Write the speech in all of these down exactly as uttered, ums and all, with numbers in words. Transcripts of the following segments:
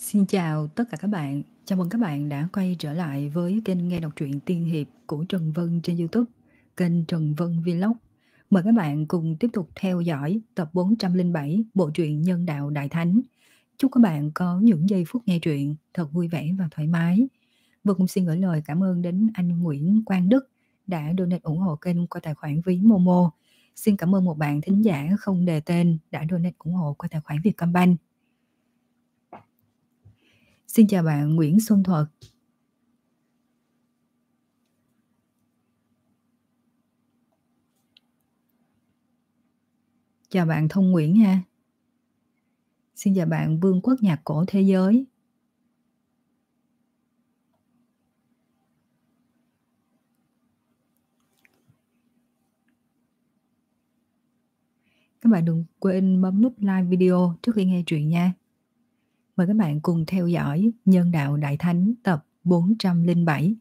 Xin chào tất cả các bạn. Chào mừng các bạn đã quay trở lại với kênh nghe đọc truyện tiên hiệp của Trần Vân trên YouTube, kênh Trần Vân Vlog. Mời các bạn cùng tiếp tục theo dõi tập bốn trăm lẻ bảy bộ truyện Nhân đạo Đại Thánh. Chúc các bạn có những giây phút nghe truyện thật vui vẻ và thoải mái. Vân cũng xin gửi lời cảm ơn đến anh Nguyễn Quang Đức đã donate ủng hộ kênh qua tài khoản ví Momo. Xin cảm ơn một bạn thính giả không đề tên đã donate ủng hộ qua tài khoản Vietcombank. Xin chào bạn Nguyễn Xuân Thuật. Chào bạn Thông Nguyễn nha. Xin chào bạn Vương quốc nhạc cổ thế giới. Các bạn đừng quên bấm nút like video trước khi nghe truyện nha. Mời các bạn cùng theo dõi Nhân đạo Đại Thánh tập bốn trăm lẻ bảy.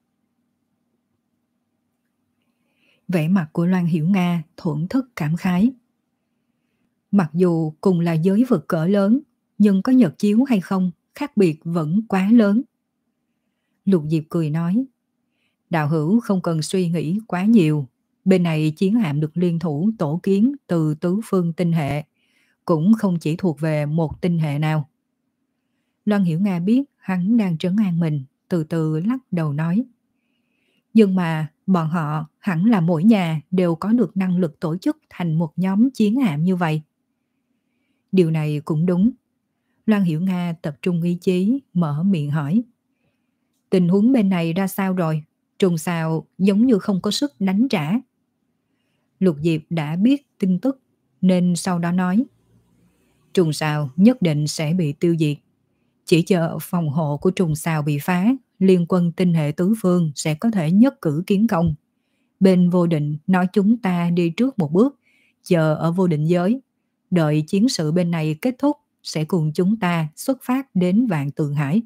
Vẻ mặt của Loan Hiểu Nga thổn thức cảm khái. Mặc dù cùng là giới vực cỡ lớn, nhưng có nhật chiếu hay không, khác biệt vẫn quá lớn. Lục Diệp cười nói, đạo hữu không cần suy nghĩ quá nhiều. Bên này chiến hạm được liên thủ tổ kiến từ tứ phương tinh hệ, cũng không chỉ thuộc về một tinh hệ nào. Loan Hiểu Nga biết hắn đang trấn an mình, từ từ lắc đầu nói. Nhưng mà bọn họ hẳn là mỗi nhà đều có được năng lực tổ chức thành một nhóm chiến hạm như vậy. Điều này cũng đúng. Loan Hiểu Nga tập trung ý chí, mở miệng hỏi. Tình huống bên này ra sao rồi? Trùng Sào giống như không có sức đánh trả. Lục Diệp đã biết tin tức nên sau đó nói. Trùng Sào nhất định sẽ bị tiêu diệt. Chỉ chờ phòng hộ của Trùng Sào bị phá, liên quân tinh hệ tứ phương sẽ có thể nhất cử kiến công. Bên vô định nói chúng ta đi trước một bước, chờ ở vô định giới. Đợi chiến sự bên này kết thúc, sẽ cùng chúng ta xuất phát đến Vạn Tượng Hải.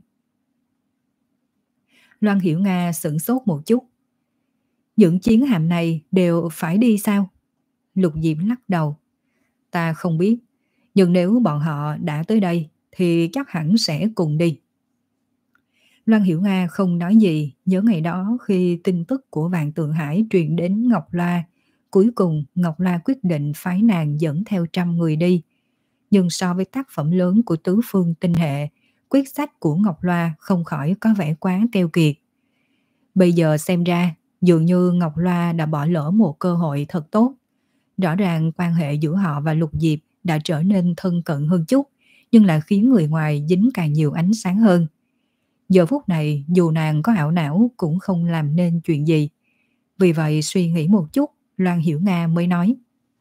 Loan Hiểu Nga sửng sốt một chút. Những chiến hạm này đều phải đi sao? Lục Diệp lắc đầu. Ta không biết, nhưng nếu bọn họ đã tới đây thì chắc hẳn sẽ cùng đi. Loan Hiểu Nga không nói gì, nhớ ngày đó khi tin tức của Vạn Tượng Hải truyền đến Ngọc Loa. Cuối cùng Ngọc Loa quyết định phái nàng dẫn theo trăm người đi. Nhưng so với tác phẩm lớn của tứ phương tinh hệ, quyết sách của Ngọc Loa không khỏi có vẻ quá keo kiệt. Bây giờ xem ra, dường như Ngọc Loa đã bỏ lỡ một cơ hội thật tốt. Rõ ràng quan hệ giữa họ và Lục Diệp đã trở nên thân cận hơn chút, nhưng là khiến người ngoài dính càng nhiều ánh sáng hơn. Giờ phút này dù nàng có ảo não cũng không làm nên chuyện gì. Vì vậy suy nghĩ một chút, Loan Hiểu Nga mới nói.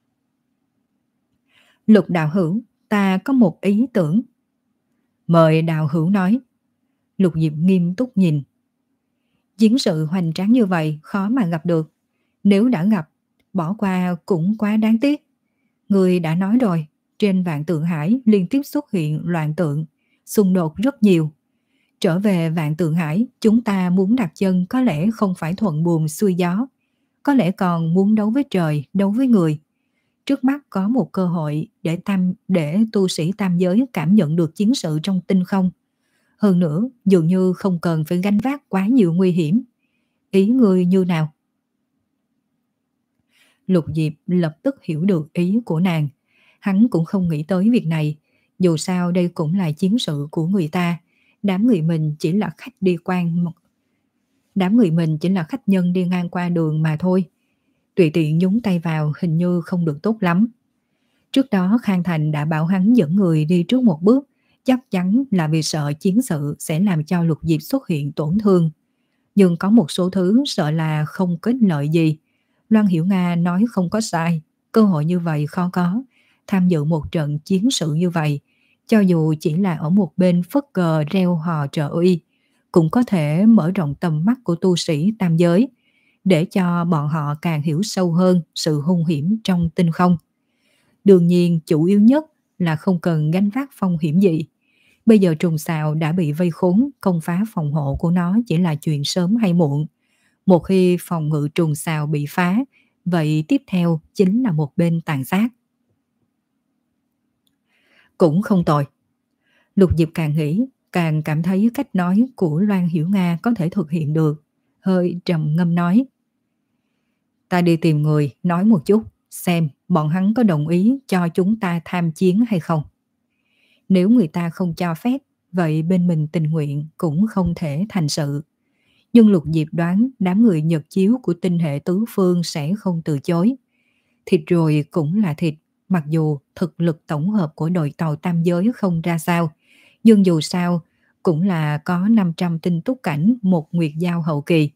Lục đạo hữu, ta có một ý tưởng. Mời đạo hữu nói. Lục Diệp nghiêm túc nhìn. Chiến sự hoành tráng như vậy khó mà gặp được. Nếu đã gặp, bỏ qua cũng quá đáng tiếc. Người đã nói rồi, trên Vạn Tượng Hải liên tiếp xuất hiện loạn tượng, xung đột rất nhiều. Trở về Vạn Tượng Hải, chúng ta muốn đặt chân có lẽ không phải thuận buồm xuôi gió. Có lẽ còn muốn đấu với trời, đấu với người. Trước mắt có một cơ hội để tam để tu sĩ tam giới cảm nhận được chiến sự trong tinh không. Hơn nữa, dường như không cần phải gánh vác quá nhiều nguy hiểm. Ý người như nào? Lục Diệp lập tức hiểu được ý của nàng. Hắn cũng không nghĩ tới việc này. Dù sao đây cũng là chiến sự của người ta. Đám người mình chỉ là khách đi quan Đám người mình chỉ là khách nhân đi ngang qua đường mà thôi. Tùy tiện nhúng tay vào hình như không được tốt lắm. Trước đó Khang Thành đã bảo hắn dẫn người đi trước một bước, chắc chắn là vì sợ chiến sự sẽ làm cho Lục Diệp xuất hiện tổn thương. Nhưng có một số thứ sợ là không kết lợi gì. Loan Hiểu Nga nói không có sai, cơ hội như vậy khó có. Tham dự một trận chiến sự như vậy, cho dù chỉ là ở một bên phất cờ reo hò trợ uy, cũng có thể mở rộng tầm mắt của tu sĩ tam giới, để cho bọn họ càng hiểu sâu hơn sự hung hiểm trong tinh không. Đương nhiên chủ yếu nhất là không cần gánh vác phong hiểm gì. Bây giờ Trùng Sào đã bị vây khốn, công phá phòng hộ của nó chỉ là chuyện sớm hay muộn. Một khi phòng ngự Trùng Sào bị phá, vậy tiếp theo chính là một bên tàn sát. Cũng không tồi. Lục Diệp càng nghĩ, càng cảm thấy cách nói của Loan Hiểu Nga có thể thực hiện được, hơi trầm ngâm nói. Ta đi tìm người nói một chút, xem bọn hắn có đồng ý cho chúng ta tham chiến hay không. Nếu người ta không cho phép, vậy bên mình tình nguyện cũng không thể thành sự. Nhưng Lục Diệp đoán đám người Nhật chiếu của tinh hệ tứ phương sẽ không từ chối. Thịt rồi cũng là thịt, mặc dù thực lực tổng hợp của đội tàu tam giới không ra sao, nhưng dù sao cũng là có năm trăm tinh túc cảnh một nguyệt giao hậu kỳ.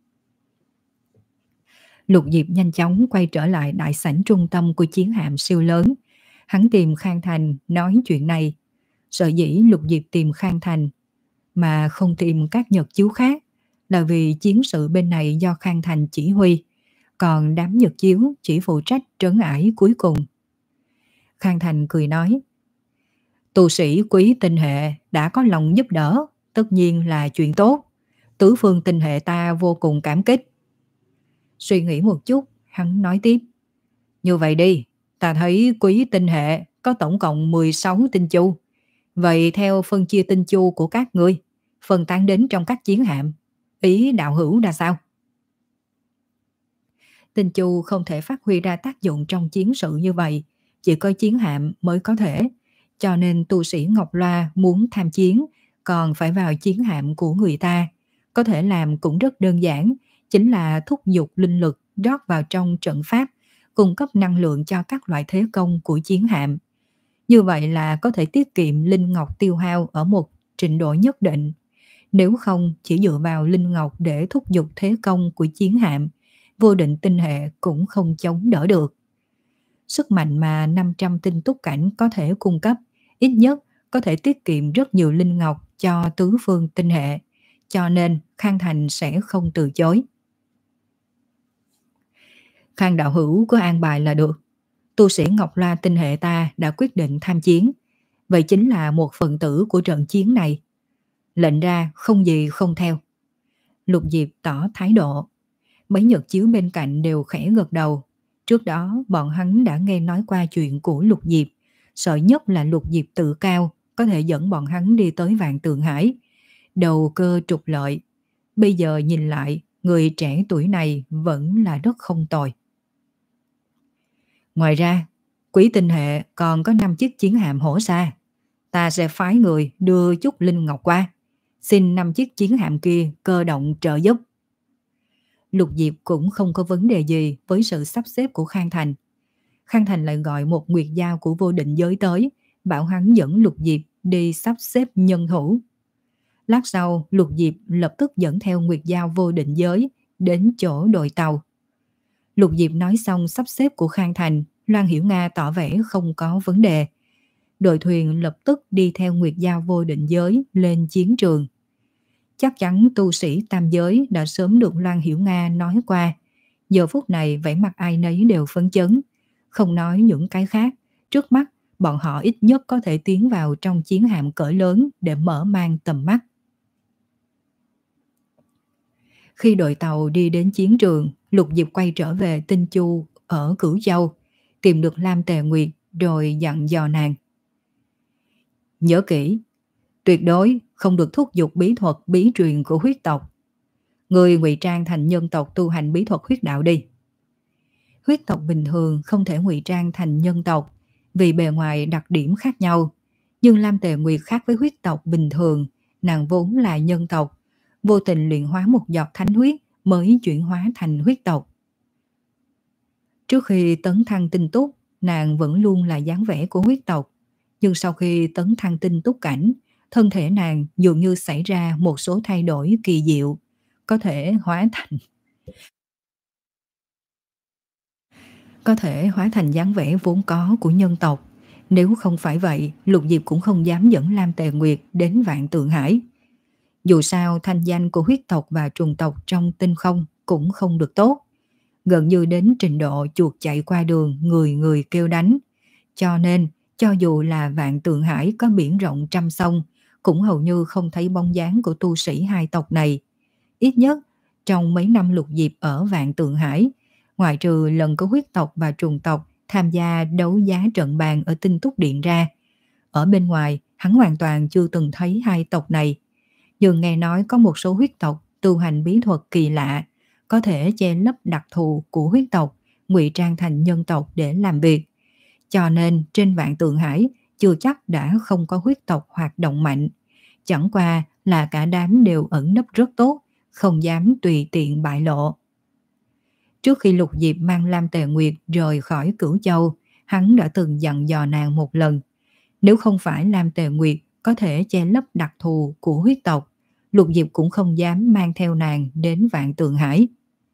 Lục Diệp nhanh chóng quay trở lại đại sảnh trung tâm của chiến hạm siêu lớn. Hắn tìm Khang Thành nói chuyện này. Sở dĩ Lục Diệp tìm Khang Thành mà không tìm các Nhật chiếu khác là vì chiến sự bên này do Khang Thành chỉ huy, còn đám Nhật chiếu chỉ phụ trách trấn ải cuối cùng. Khang Thành cười nói, tu sĩ quý tinh hệ đã có lòng giúp đỡ, tất nhiên là chuyện tốt. Tứ phương tinh hệ ta vô cùng cảm kích. Suy nghĩ một chút, hắn nói tiếp, như vậy đi, ta thấy quý tinh hệ có tổng cộng mười sáu tinh chu. Vậy theo phân chia tinh chu của các ngươi, phân tán đến trong các chiến hạm, ý đạo hữu ra sao? Tinh chu không thể phát huy ra tác dụng trong chiến sự như vậy, chỉ có chiến hạm mới có thể. Cho nên tu sĩ Ngọc Loa muốn tham chiến, còn phải vào chiến hạm của người ta. Có thể làm cũng rất đơn giản, chính là thúc giục linh lực rót vào trong trận pháp, cung cấp năng lượng cho các loại thế công của chiến hạm. Như vậy là có thể tiết kiệm linh ngọc tiêu hao ở một trình độ nhất định. Nếu không chỉ dựa vào linh ngọc để thúc giục thế công của chiến hạm, vô định tinh hệ cũng không chống đỡ được. Sức mạnh mà năm trăm tinh túc cảnh có thể cung cấp, ít nhất có thể tiết kiệm rất nhiều linh ngọc cho tứ phương tinh hệ, cho nên Khang Thành sẽ không từ chối. Khang đạo hữu có an bài là được. Tu sĩ Ngọc Loa tinh hệ ta đã quyết định tham chiến, vậy chính là một phần tử của trận chiến này. Lệnh ra không gì không theo. Lục Diệp tỏ thái độ. Mấy Nhật chiếu bên cạnh đều khẽ gật đầu. Trước đó bọn hắn đã nghe nói qua chuyện của Lục Diệp, sợ nhất là Lục Diệp tự cao có thể dẫn bọn hắn đi tới Vạn Tượng Hải, đầu cơ trục lợi. Bây giờ nhìn lại, người trẻ tuổi này vẫn là rất không tồi. Ngoài ra, quý tinh hệ còn có năm chiếc chiến hạm hổ xa. Ta sẽ phái người đưa chút linh ngọc qua, xin năm chiếc chiến hạm kia cơ động trợ giúp. Lục Diệp cũng không có vấn đề gì với sự sắp xếp của Khang Thành. Khang Thành lại gọi một nguyệt giao của vô định giới tới, bảo hắn dẫn Lục Diệp đi sắp xếp nhân thủ. Lát sau, Lục Diệp lập tức dẫn theo nguyệt giao vô định giới đến chỗ đội tàu. Lục Diệp nói xong sắp xếp của Khang Thành, Loan Hiểu Nga tỏ vẻ không có vấn đề. Đội thuyền lập tức đi theo nguyệt giao vô định giới lên chiến trường. Chắc chắn tu sĩ tam giới đã sớm được Loan Hiểu Nga nói qua. Giờ phút này vẻ mặt ai nấy đều phấn chấn. Không nói những cái khác, trước mắt bọn họ ít nhất có thể tiến vào trong chiến hạm cỡ lớn để mở mang tầm mắt. Khi đội tàu đi đến chiến trường, Lục Diệp quay trở về Tinh Chu ở Cửu Châu, tìm được Lam Tề Nguyệt rồi dặn dò nàng. Nhớ kỹ, tuyệt đối không được thúc giục bí thuật bí truyền của huyết tộc. Người ngụy trang thành nhân tộc tu hành bí thuật huyết đạo đi. Huyết tộc bình thường không thể ngụy trang thành nhân tộc vì bề ngoài đặc điểm khác nhau. Nhưng Lam Tề Nguyệt khác với huyết tộc bình thường, nàng vốn là nhân tộc, vô tình luyện hóa một giọt thánh huyết mới chuyển hóa thành huyết tộc. Trước khi tấn thăng tinh túc, nàng vẫn luôn là dáng vẻ của huyết tộc. Nhưng sau khi tấn thăng tinh túc cảnh, thân thể nàng dường như xảy ra một số thay đổi kỳ diệu, có thể hóa thành có thể hóa thành dáng vẻ vốn có của nhân tộc. Nếu không phải vậy, Lục Diệp cũng không dám dẫn Lam Tề Nguyệt đến Vạn Tượng Hải. Dù sao thanh danh của huyết tộc và trùng tộc trong tinh không cũng không được tốt, gần như đến trình độ chuột chạy qua đường người người kêu đánh. Cho nên cho dù là Vạn Tượng Hải có biển rộng trăm sông, cũng hầu như không thấy bóng dáng của tu sĩ hai tộc này. Ít nhất trong mấy năm Lục Diệp ở Vạn Tượng Hải, ngoại trừ lần có huyết tộc và trùng tộc tham gia đấu giá trận bàn ở Tinh Túc Điện ra, ở bên ngoài Hắn hoàn toàn chưa từng thấy hai tộc này, nhưng nghe nói có một số huyết tộc tu hành bí thuật kỳ lạ, có thể che lấp đặc thù của huyết tộc, ngụy trang thành nhân tộc để làm việc. Cho nên trên Vạn Tượng Hải chưa chắc đã không có huyết tộc hoạt động mạnh. Chẳng qua là cả đám đều ẩn nấp rất tốt, không dám tùy tiện bại lộ. Trước khi Lục Diệp mang Lam Tề Nguyệt rời khỏi Cửu Châu, hắn đã từng dặn dò nàng một lần. Nếu không phải Lam Tề Nguyệt có thể che lấp đặc thù của huyết tộc, Lục Diệp cũng không dám mang theo nàng đến Vạn Tượng Hải.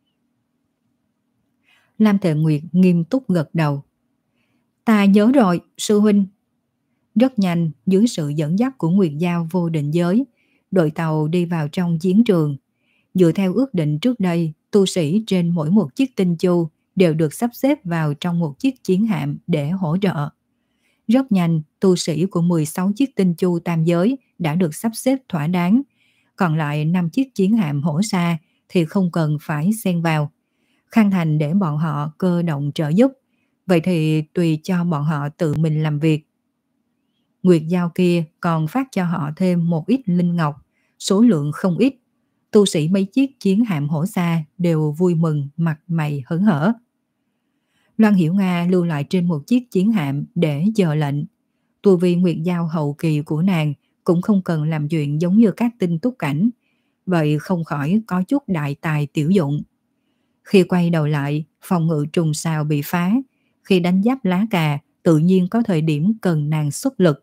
Lam Tề Nguyệt nghiêm túc gật đầu. Ta nhớ rồi, sư huynh. Rất nhanh, dưới sự dẫn dắt của Nguyệt Giao vô định giới, đội tàu đi vào trong chiến trường. Dựa theo ước định trước đây, tu sĩ trên mỗi một chiếc tinh chu đều được sắp xếp vào trong một chiếc chiến hạm để hỗ trợ. Rất nhanh, tu sĩ của mười sáu chiếc tinh chu tam giới đã được sắp xếp thỏa đáng. Còn lại năm chiếc chiến hạm hỗ xa thì không cần phải xen vào. Khang Thành để bọn họ cơ động trợ giúp, vậy thì tùy cho bọn họ tự mình làm việc. Nguyệt Giao kia còn phát cho họ thêm một ít linh ngọc, số lượng không ít. Tu sĩ mấy chiếc chiến hạm hổ xa đều vui mừng, mặt mày hớn hở. Loan Hiểu Nga lưu lại trên một chiếc chiến hạm để chờ lệnh. Tu vi Nguyệt Giao hậu kỳ của nàng cũng không cần làm chuyện giống như các tinh túc cảnh, vậy không khỏi có chút đại tài tiểu dụng. Khi quay đầu lại, phòng ngự trùng sao bị phá. Khi đánh giáp lá cà, tự nhiên có thời điểm cần nàng xuất lực.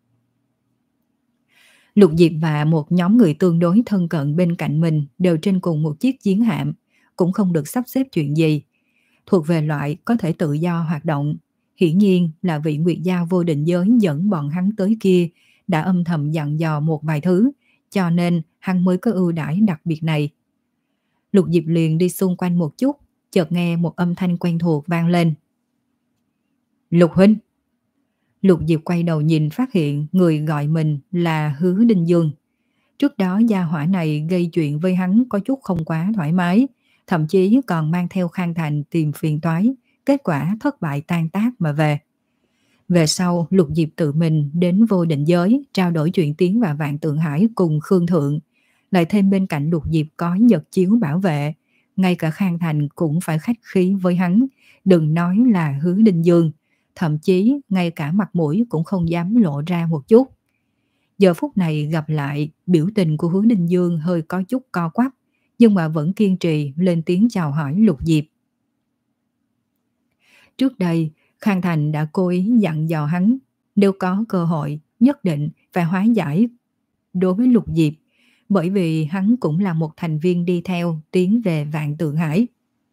Lục Diệp và một nhóm người tương đối thân cận bên cạnh mình đều trên cùng một chiếc chiến hạm, cũng không được sắp xếp chuyện gì. Thuộc về loại có thể tự do hoạt động. Hiển nhiên là vị Nguyệt Giao vô định giới dẫn bọn hắn tới kia đã âm thầm dặn dò một vài thứ, cho nên hắn mới có ưu đãi đặc biệt này. Lục Diệp liền đi xung quanh một chút, chợt nghe một âm thanh quen thuộc vang lên. Lục huynh. Lục Diệp quay đầu nhìn, phát hiện người gọi mình là Hứa Đinh Dương. Trước đó gia hỏa này gây chuyện với hắn có chút không quá thoải mái, thậm chí còn mang theo Khang Thành tìm phiền toái, kết quả thất bại tan tác mà về. Về sau, Lục Diệp tự mình đến vô định giới trao đổi chuyện tiến vào Vạn Tượng Hải cùng Khương Thượng, lại thêm bên cạnh Lục Diệp có Nhật Chiếu bảo vệ, ngay cả Khang Thành cũng phải khách khí với hắn, đừng nói là Hứa Đinh Dương, thậm chí ngay cả mặt mũi cũng không dám lộ ra một chút. Giờ phút này gặp lại, biểu tình của Hứa Đinh Dương hơi có chút co quắp, nhưng mà vẫn kiên trì lên tiếng chào hỏi Lục Diệp. Trước đây, Khang Thành đã cố ý dặn dò hắn, nếu có cơ hội nhất định phải hóa giải đối với Lục Diệp, bởi vì hắn cũng là một thành viên đi theo tiến về Vạn Tượng Hải.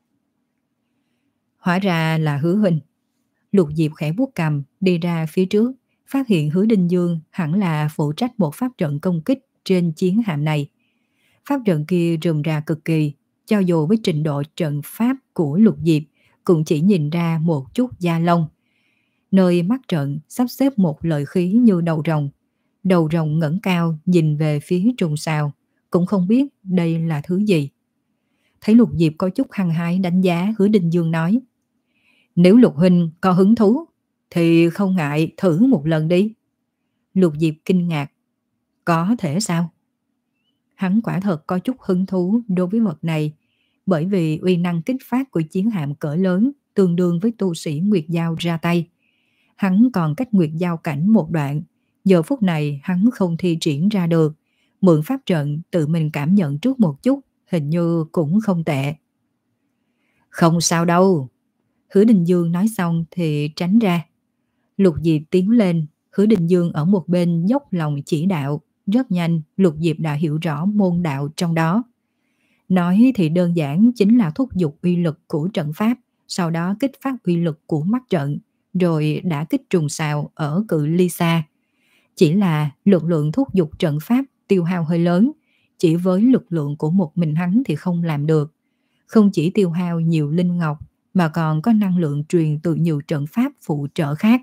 Hóa ra là Hứa huynh. Lục Diệp khẽ vuốt cằm đi ra phía trước, phát hiện Hứa Đinh Dương hẳn là phụ trách một pháp trận công kích trên chiến hạm này. Pháp trận kia rườm rà cực kỳ, cho dù với trình độ trận pháp của Lục Diệp cũng chỉ nhìn ra một chút da lông. Nơi mắt trận sắp xếp một lợi khí như đầu rồng. Đầu rồng ngẩng cao nhìn về phía trùng sao, cũng không biết đây là thứ gì. Thấy Lục Diệp có chút hăng hái đánh giá, Hứa Đinh Dương nói: Nếu Lục huynh có hứng thú thì không ngại thử một lần đi. Lục Diệp kinh ngạc: Có thể sao? Hắn quả thật có chút hứng thú đối với vật này, bởi vì uy năng kích phát của chiến hạm cỡ lớn tương đương với tu sĩ Nguyệt Giao ra tay. Hắn còn cách Nguyệt Giao cảnh một đoạn, giờ phút này hắn không thi triển ra được, mượn pháp trận tự mình cảm nhận trước một chút, hình như cũng không tệ. Không sao đâu. Hứa Đình Dương nói xong thì tránh ra. Lục Diệp tiến lên, Hứa Đình Dương ở một bên dốc lòng chỉ đạo. Rất nhanh, Lục Diệp đã hiểu rõ môn đạo trong đó. Nói thì đơn giản chính là thúc giục uy lực của trận pháp, sau đó kích phát uy lực của mắt trận, rồi đã kích trùng xào ở cự ly xa. Chỉ là lực lượng thúc giục trận pháp tiêu hao hơi lớn, chỉ với lực lượng của một mình hắn thì không làm được. Không chỉ tiêu hao nhiều linh ngọc, mà còn có năng lượng truyền từ nhiều trận pháp phụ trợ khác.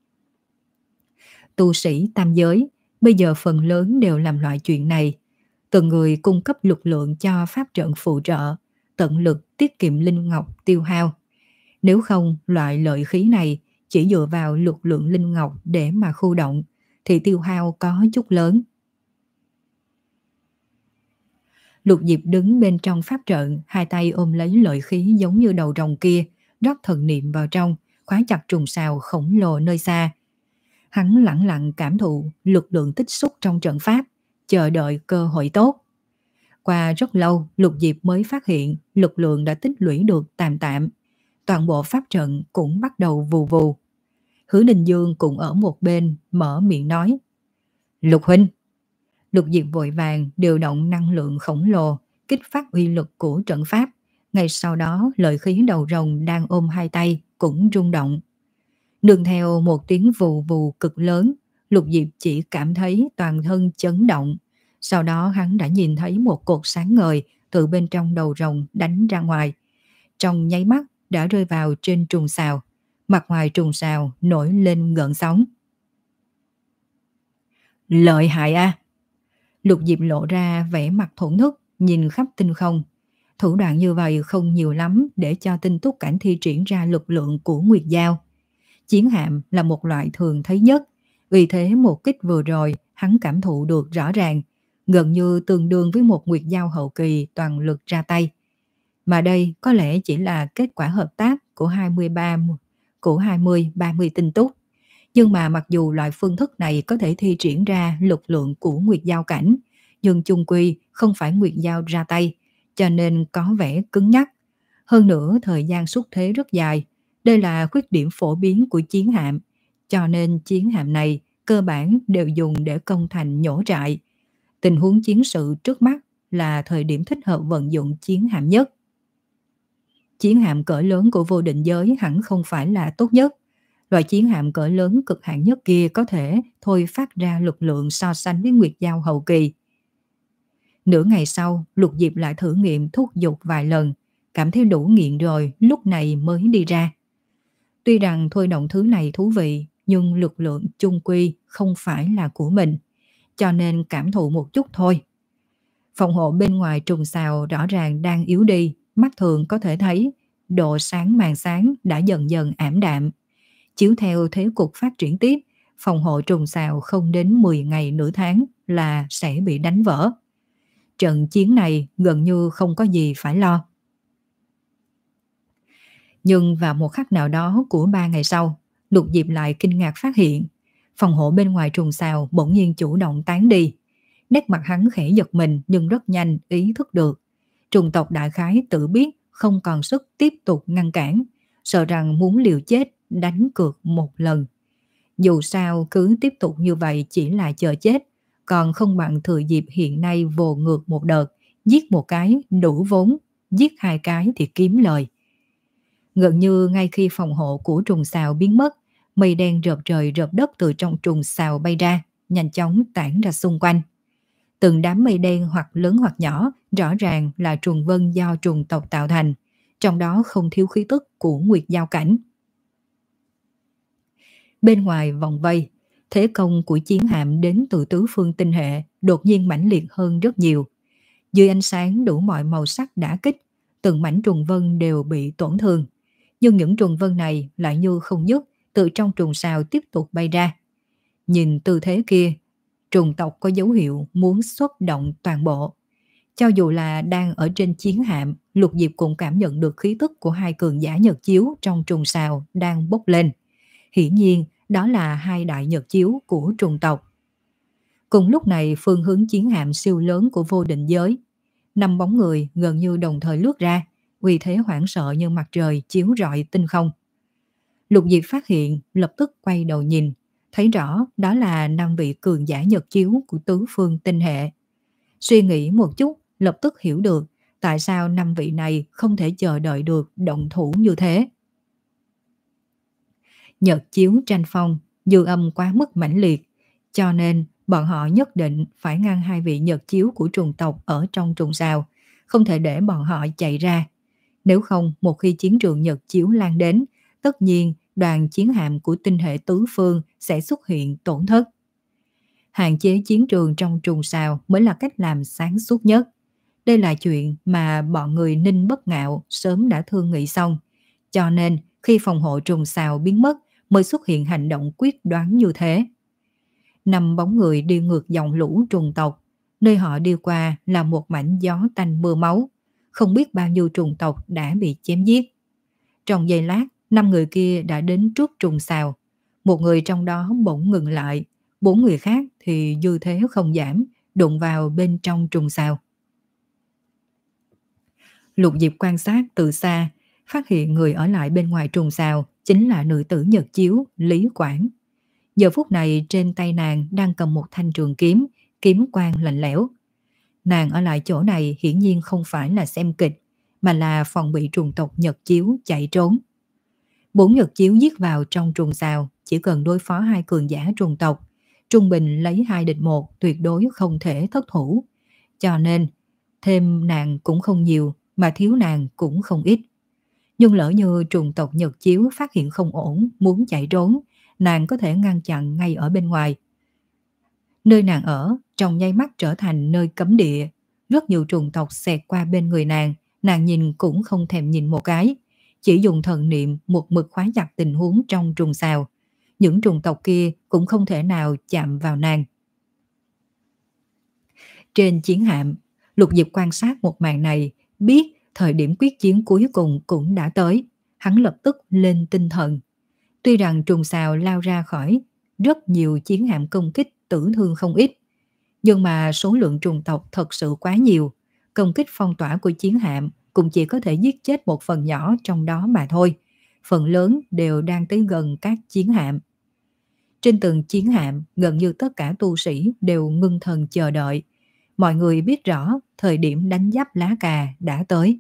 Tu sĩ tam giới bây giờ phần lớn đều làm loại chuyện này. Từng người cung cấp lực lượng cho pháp trận phụ trợ, tận lực tiết kiệm linh ngọc tiêu hao. Nếu không, loại lợi khí này chỉ dựa vào lực lượng linh ngọc để mà khu động, thì tiêu hao có chút lớn. Lục Diệp đứng bên trong pháp trận, hai tay ôm lấy lợi khí giống như đầu rồng kia, rót thần niệm vào trong, khóa chặt trùng sào khổng lồ nơi xa. Hắn lặng lặng cảm thụ lực lượng tích xúc trong trận pháp, chờ đợi cơ hội tốt. Qua rất lâu, Lục Diệp mới phát hiện lực lượng đã tích lũy được tạm tạm. Toàn bộ pháp trận cũng bắt đầu vù vù. Hứa Ninh Dương cũng ở một bên mở miệng nói: Lục huynh. Lục Diệp vội vàng điều động năng lượng khổng lồ, kích phát uy lực của trận pháp. Ngay sau đó, lợi khí đầu rồng đang ôm hai tay cũng rung động. Nương theo một tiếng vù vù cực lớn, Lục Diệp chỉ cảm thấy toàn thân chấn động. Sau đó hắn đã nhìn thấy một cột sáng ngời từ bên trong đầu rồng đánh ra ngoài. Trong nháy mắt đã rơi vào trên trùng sào. Mặt ngoài trùng sào nổi lên gợn sóng. Lợi hại a! À. Lục Diệp lộ ra vẻ mặt thổn thức, nhìn khắp tinh không. Thủ đoạn như vậy không nhiều lắm để cho Tinh Túc Cảnh thi triển ra lực lượng của Nguyệt Giao. Chiến hạm là một loại thường thấy nhất, vì thế một kích vừa rồi hắn cảm thụ được rõ ràng, gần như tương đương với một Nguyệt Giao hậu kỳ toàn lực ra tay. Mà đây có lẽ chỉ là kết quả hợp tác của hai mươi ba của hai mươi ba mươi tinh túc. Nhưng mà mặc dù loại phương thức này có thể thi triển ra lực lượng của Nguyệt Giao cảnh, nhưng chung quy không phải Nguyệt Giao ra tay, cho nên có vẻ cứng nhắc. Hơn nữa thời gian xuất thế rất dài, đây là khuyết điểm phổ biến của chiến hạm, cho nên chiến hạm này cơ bản đều dùng để công thành nhổ trại. Tình huống chiến sự trước mắt là thời điểm thích hợp vận dụng chiến hạm nhất. Chiến hạm cỡ lớn của vô định giới hẳn không phải là tốt nhất. Loại chiến hạm cỡ lớn cực hạn nhất kia có thể thôi phát ra lực lượng so sánh với Nguyệt Giao hậu kỳ. Nửa ngày sau, Lục Diệp lại thử nghiệm thúc giục vài lần, cảm thấy đủ nghiện rồi, lúc này mới đi ra. Tuy rằng thôi động thứ này thú vị, nhưng lực lượng chung quy không phải là của mình, cho nên cảm thụ một chút thôi. Phòng hộ bên ngoài trùng sào rõ ràng đang yếu đi, mắt thường có thể thấy độ sáng màn sáng đã dần dần ảm đạm. Chiếu theo thế cục phát triển tiếp, phòng hộ trùng sào không đến mười ngày nửa tháng là sẽ bị đánh vỡ. Trận chiến này gần như không có gì phải lo. Nhưng vào một khắc nào đó của ba ngày sau, Lục Diệp lại kinh ngạc phát hiện phòng hộ bên ngoài trùng sào bỗng nhiên chủ động tán đi. Nét mặt hắn khẽ giật mình nhưng rất nhanh ý thức được. Trùng tộc đại khái tự biết không còn sức tiếp tục ngăn cản, sợ rằng muốn liều chết đánh cược một lần. Dù sao cứ tiếp tục như vậy chỉ là chờ chết, còn không bằng thừa dịp hiện nay vồ ngược một đợt, giết một cái đủ vốn, giết hai cái thì kiếm lời. Gần như ngay khi phòng hộ của trùng sào biến mất, mây đen rợp trời rợp đất từ trong trùng sào bay ra, nhanh chóng tản ra xung quanh. Từng đám mây đen hoặc lớn hoặc nhỏ, rõ ràng là trùng vân do trùng tộc tạo thành, trong đó không thiếu khí tức của Nguyệt Giao cảnh. Bên ngoài vòng vây, thế công của chiến hạm đến từ tứ phương tinh hệ đột nhiên mãnh liệt hơn rất nhiều. Dưới ánh sáng đủ mọi màu sắc đã kích, từng mảnh trùng vân đều bị tổn thương. Nhưng những trùng vân này lại như không dứt, từ trong trùng sào tiếp tục bay ra. Nhìn tư thế kia, trùng tộc có dấu hiệu muốn xuất động toàn bộ. Cho dù là đang ở trên chiến hạm, Lục Diệp cũng cảm nhận được khí tức của hai cường giả nhật chiếu trong trùng sào đang bốc lên. Hiển nhiên, đó là hai đại nhật chiếu của trùng tộc. Cùng lúc này, phương hướng chiến hạm siêu lớn của vô định giới, năm bóng người gần như đồng thời lướt ra, vì thế hoảng sợ như mặt trời chiếu rọi tinh không. Lục Diệp phát hiện, lập tức quay đầu nhìn, thấy rõ đó là năm vị cường giả nhật chiếu của tứ phương tinh hệ. Suy nghĩ một chút, lập tức hiểu được tại sao năm vị này không thể chờ đợi được động thủ như thế. Nhật chiếu tranh phong, dư âm quá mức mãnh liệt, cho nên bọn họ nhất định phải ngăn hai vị nhật chiếu của trùng tộc ở trong trùng sào, không thể để bọn họ chạy ra. Nếu không, một khi chiến trường nhật chiếu lan đến, tất nhiên đoàn chiến hạm của tinh hệ tứ phương sẽ xuất hiện tổn thất. Hạn chế chiến trường trong trùng sào mới là cách làm sáng suốt nhất. Đây là chuyện mà bọn người Ninh Bất Ngạo sớm đã thương nghị xong, cho nên khi phòng hộ trùng sào biến mất mới xuất hiện hành động quyết đoán như thế. Năm bóng người đi ngược dòng lũ trùng tộc, nơi họ đi qua là một mảnh gió tanh mưa máu, không biết bao nhiêu trùng tộc đã bị chém giết. Trong giây lát, năm người kia đã đến trước trùng xào. Một người trong đó bỗng ngừng lại, bốn người khác thì dư thế không giảm, đụng vào bên trong trùng xào. Lục Diệp quan sát từ xa, phát hiện người ở lại bên ngoài trùng xào chính là nữ tử Nhật Chiếu, Lý Quảng. Giờ phút này trên tay nàng đang cầm một thanh trường kiếm, kiếm quang lạnh lẽo. Nàng ở lại chỗ này hiển nhiên không phải là xem kịch, mà là phòng bị trùng tộc Nhật Chiếu chạy trốn. Bốn Nhật Chiếu giết vào trong trùng xào, chỉ cần đối phó hai cường giả trùng tộc, trung bình lấy hai địch một tuyệt đối không thể thất thủ. Cho nên, thêm nàng cũng không nhiều, mà thiếu nàng cũng không ít. Nhưng lỡ như trùng tộc Nhật Chiếu phát hiện không ổn, muốn chạy trốn, nàng có thể ngăn chặn ngay ở bên ngoài. Nơi nàng ở, trong nháy mắt trở thành nơi cấm địa. Rất nhiều trùng tộc xẹt qua bên người nàng, nàng nhìn cũng không thèm nhìn một cái. Chỉ dùng thần niệm một mực khóa chặt tình huống trong trùng xào. Những trùng tộc kia cũng không thể nào chạm vào nàng. Trên chiến hạm, Lục Diệp quan sát một màn này, biết thời điểm quyết chiến cuối cùng cũng đã tới. Hắn lập tức lên tinh thần. Tuy rằng trùng xào lao ra khỏi rất nhiều chiến hạm công kích tử thương không ít, nhưng mà số lượng trùng tộc thật sự quá nhiều. Công kích phong tỏa của chiến hạm cũng chỉ có thể giết chết một phần nhỏ trong đó mà thôi. Phần lớn đều đang tới gần các chiến hạm. Trên từng chiến hạm, gần như tất cả tu sĩ đều ngưng thần chờ đợi. Mọi người biết rõ thời điểm đánh giáp lá cà đã tới.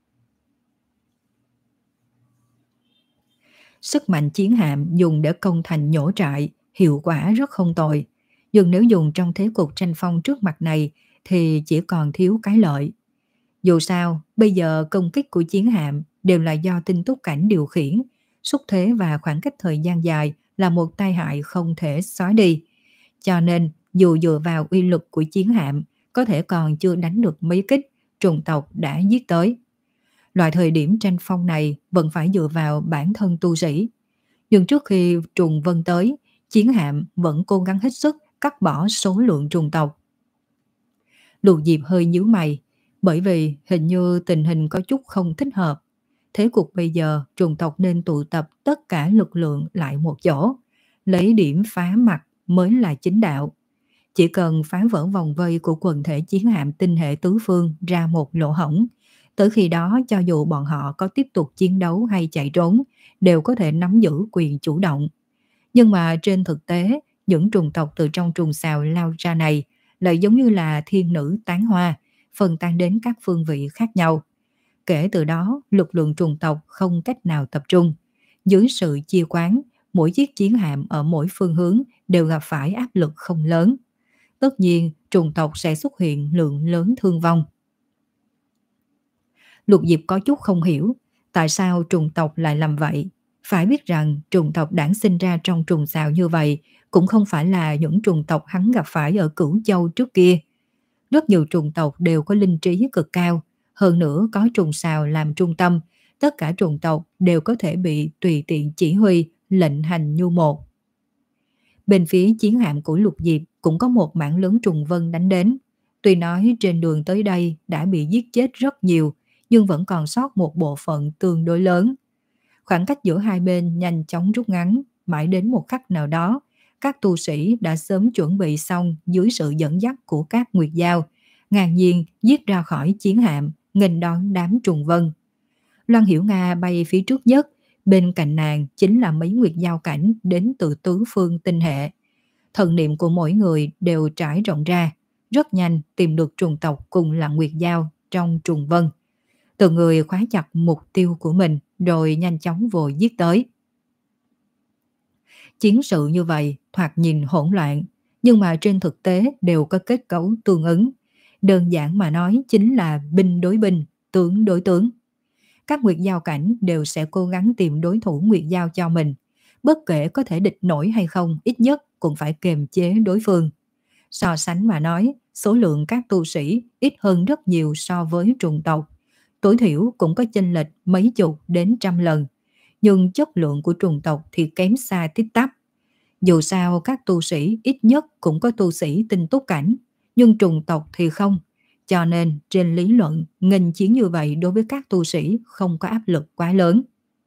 Sức mạnh chiến hạm dùng để công thành nhổ trại, hiệu quả rất không tồi. Nhưng nếu dùng trong thế cục tranh phong trước mặt này thì chỉ còn thiếu cái lợi. Dù sao, bây giờ công kích của chiến hạm đều là do tinh túc cảnh điều khiển. Xúc thế và khoảng cách thời gian dài là một tai hại không thể xóa đi. Cho nên, dù dựa vào uy lực của chiến hạm, có thể còn chưa đánh được mấy kích, trùng tộc đã giết tới. Loại thời điểm tranh phong này vẫn phải dựa vào bản thân tu sĩ. Nhưng trước khi trùng vân tới, chiến hạm vẫn cố gắng hết sức cắt bỏ số lượng trùng tộc. Lục Diệp hơi nhíu mày, bởi vì hình như tình hình có chút không thích hợp. Thế cục bây giờ trùng tộc nên tụ tập tất cả lực lượng lại một chỗ, lấy điểm phá mặt mới là chính đạo. Chỉ cần phá vỡ vòng vây của quần thể chiến hạm tinh hệ tứ phương ra một lỗ hổng, tới khi đó cho dù bọn họ có tiếp tục chiến đấu hay chạy trốn, đều có thể nắm giữ quyền chủ động. Nhưng mà trên thực tế, những trùng tộc từ trong trùng xào lao ra này lại giống như là thiên nữ tán hoa, phân tan đến các phương vị khác nhau. Kể từ đó, lực lượng trùng tộc không cách nào tập trung. Dưới sự chia quán, mỗi chiếc chiến hạm ở mỗi phương hướng đều gặp phải áp lực không lớn. Tất nhiên, trùng tộc sẽ xuất hiện lượng lớn thương vong. Lục Diệp có chút không hiểu, tại sao trùng tộc lại làm vậy? Phải biết rằng trùng tộc đản sinh ra trong trùng xào như vậy cũng không phải là những trùng tộc hắn gặp phải ở Cửu Châu trước kia. Rất nhiều trùng tộc đều có linh trí cực cao, hơn nữa có trùng xào làm trung tâm, tất cả trùng tộc đều có thể bị tùy tiện chỉ huy, lệnh hành như một. Bên phía chiến hạm của Lục Diệp cũng có một mảng lớn trùng vân đánh đến. Tuy nói trên đường tới đây đã bị giết chết rất nhiều, nhưng vẫn còn sót một bộ phận tương đối lớn. Khoảng cách giữa hai bên nhanh chóng rút ngắn, mãi đến một khắc nào đó, các tu sĩ đã sớm chuẩn bị xong dưới sự dẫn dắt của các nguyệt giao, ngang nhiên giết ra khỏi chiến hạm, nghênh đón đám trùng vân. Loan Hiểu Nga bay phía trước nhất, bên cạnh nàng chính là mấy nguyệt giao cảnh đến từ tứ phương tinh hệ. Thần niệm của mỗi người đều trải rộng ra, rất nhanh tìm được trùng tộc cùng là nguyệt giao trong trùng vân. Từng người khóa chặt mục tiêu của mình rồi nhanh chóng vội giết tới. Chiến sự như vậy thoạt nhìn hỗn loạn, nhưng mà trên thực tế đều có kết cấu tương ứng. Đơn giản mà nói chính là binh đối binh, tướng đối tướng. Các nguyệt giao cảnh đều sẽ cố gắng tìm đối thủ nguyệt giao cho mình. Bất kể có thể địch nổi hay không, ít nhất cũng phải kiềm chế đối phương. So sánh mà nói, số lượng các tu sĩ ít hơn rất nhiều so với trùng tộc. Tối thiểu cũng có chênh lệch mấy chục đến trăm lần. Nhưng chất lượng của trùng tộc thì kém xa tít tắp. Dù sao các tu sĩ ít nhất cũng có tu sĩ tinh túc cảnh, nhưng trùng tộc thì không. Cho nên trên lý luận, nghênh chiến như vậy đối với các tu sĩ không có áp lực quá lớn.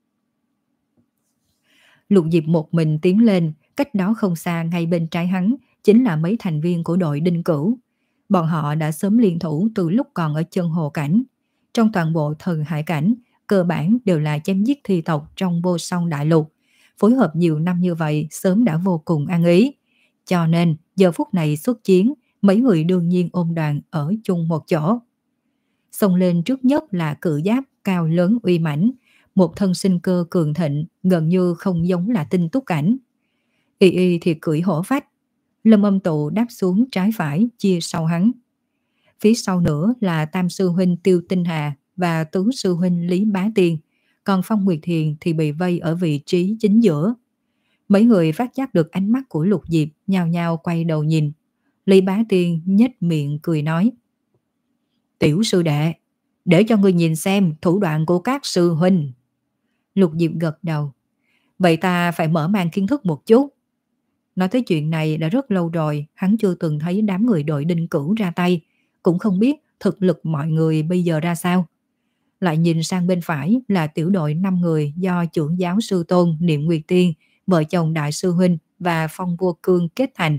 Lục Diệp một mình tiến lên, cách đó không xa ngay bên trái hắn chính là mấy thành viên của đội Đinh Cửu. Bọn họ đã sớm liên thủ từ lúc còn ở chân hồ cảnh. Trong toàn bộ thần hải cảnh, cơ bản đều là chém giết thi tộc trong vô song đại lục. Phối hợp nhiều năm như vậy sớm đã vô cùng ăn ý. Cho nên giờ phút này xuất chiến, mấy người đương nhiên ôm đoàn ở chung một chỗ. Xông lên trước nhất là cự giáp cao lớn uy mãnh, một thân sinh cơ cường thịnh, gần như không giống là tinh túc cảnh. Y y thì cưỡi hổ phách, Lâm Âm Tụ đáp xuống trái phải chia sau hắn. Phía sau nữa là tam sư huynh Tiêu Tinh Hà và tứ sư huynh Lý Bá Tiên, còn Phong Nguyệt Thiền thì bị vây ở vị trí chính giữa. Mấy người phát giác được ánh mắt của Lục Diệp, nhao nhao quay đầu nhìn. Lý Bá Tiên nhếch miệng cười nói: Tiểu sư đệ, để cho ngươi nhìn xem thủ đoạn của các sư huynh. Lục Diệp gật đầu: Vậy ta phải mở mang kiến thức một chút. Nói tới chuyện này đã rất lâu rồi, hắn chưa từng thấy đám người đội Đinh Cửu ra tay, cũng không biết thực lực mọi người bây giờ ra sao. Lại nhìn sang bên phải là tiểu đội năm người do trưởng giáo sư tôn Niệm Nguyệt Tiên, vợ chồng đại sư huynh và Phong Vua Cương kết thành.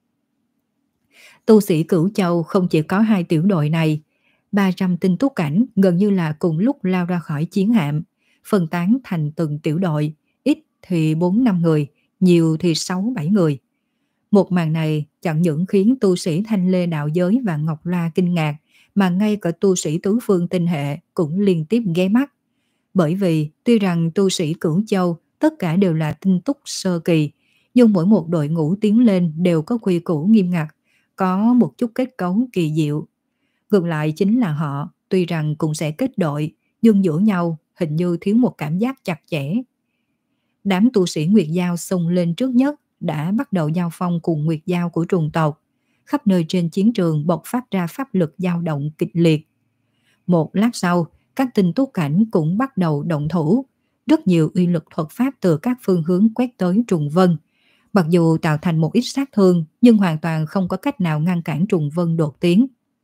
Tu sĩ Cửu Châu không chỉ có hai tiểu đội này, ba trăm tinh túc cảnh gần như là cùng lúc lao ra khỏi chiến hạm, phân tán thành từng tiểu đội, ít thì bốn năm người, nhiều thì sáu bảy người. Một màn này chẳng những khiến tu sĩ Thanh Lê Đạo Giới và Ngọc Loa kinh ngạc, mà ngay cả tu sĩ tứ phương tinh hệ cũng liên tiếp ghé mắt. Bởi vì tuy rằng tu sĩ Cửu Châu tất cả đều là tinh túc sơ kỳ, nhưng mỗi một đội ngũ tiến lên đều có quy củ nghiêm ngặt, có một chút kết cấu kỳ diệu. Ngược lại chính là họ, tuy rằng cũng sẽ kết đội, nhưng giữa nhau hình như thiếu một cảm giác chặt chẽ. Đám tu sĩ Nguyệt Giao xông lên trước nhất đã bắt đầu giao phong cùng Nguyệt Giao của trùng tộc. Khắp nơi trên chiến trường bộc phát ra pháp lực dao động kịch liệt. Một lát sau, các tinh túc cảnh cũng bắt đầu động thủ. Rất nhiều uy lực thuật pháp từ các phương hướng quét tới trùng vân. Mặc dù tạo thành một ít sát thương, nhưng hoàn toàn không có cách nào ngăn cản trùng vân đột tiến.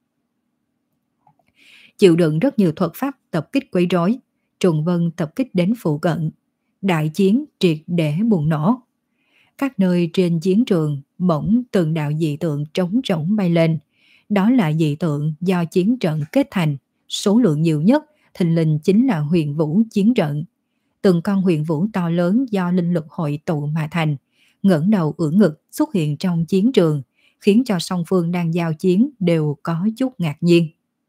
Chịu đựng rất nhiều thuật pháp tập kích quấy rối, trùng vân tập kích đến phụ cận. Đại chiến triệt để bùng nổ. Các nơi trên chiến trường bỗng từng đạo dị tượng trống rỗng bay lên. Đó là dị tượng do chiến trận kết thành. Số lượng nhiều nhất thình lình chính là huyền vũ chiến trận. Từng con huyền vũ to lớn do linh lực hội tụ mà thành, ngẩng đầu ưỡn ngực xuất hiện trong chiến trường, khiến cho song phương đang giao chiến đều có chút ngạc nhiên.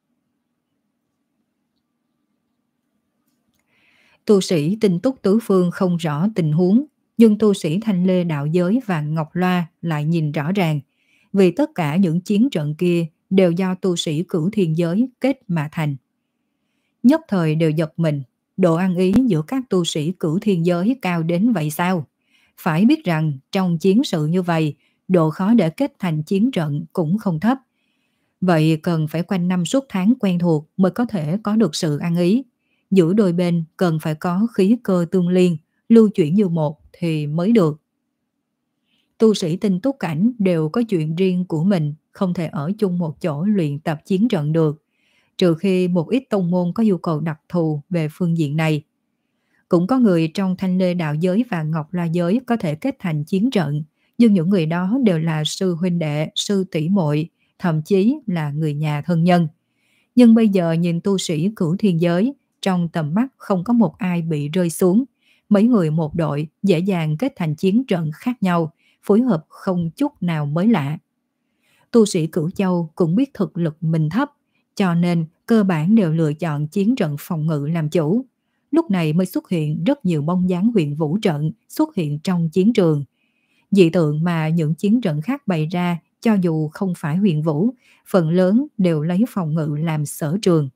Tu sĩ tinh túc tứ phương không rõ tình huống, nhưng tu sĩ Thanh Lê Đạo Giới và Ngọc Loa lại nhìn rõ ràng, vì tất cả những chiến trận kia đều do tu sĩ Cửu Thiên Giới kết mà thành. Nhất thời đều giật mình, độ ăn ý giữa các tu sĩ Cửu Thiên Giới cao đến vậy sao? Phải biết rằng trong chiến sự như vậy, độ khó để kết thành chiến trận cũng không thấp. Vậy cần phải quanh năm suốt tháng quen thuộc mới có thể có được sự ăn ý. Giữa đôi bên cần phải có khí cơ tương liên, lưu chuyển như một thì mới được. Tu sĩ tinh túc cảnh đều có chuyện riêng của mình, không thể ở chung một chỗ luyện tập chiến trận được, trừ khi một ít tông môn có yêu cầu đặc thù về phương diện này. Cũng có người trong Thanh Lê Đạo Giới và Ngọc La Giới có thể kết thành chiến trận, nhưng những người đó đều là sư huynh đệ, sư tỷ muội, thậm chí là người nhà thân nhân. Nhưng bây giờ nhìn tu sĩ Cửu Thiên Giới, trong tầm mắt không có một ai bị rơi xuống. Mấy người một đội dễ dàng kết thành chiến trận khác nhau, phối hợp không chút nào mới lạ. Tu sĩ Cửu Châu cũng biết thực lực mình thấp, cho nên cơ bản đều lựa chọn chiến trận phòng ngự làm chủ. Lúc này mới xuất hiện rất nhiều bóng dáng huyền vũ trận xuất hiện trong chiến trường. Dị tượng mà những chiến trận khác bày ra, cho dù không phải huyền vũ, phần lớn đều lấy phòng ngự làm sở trường.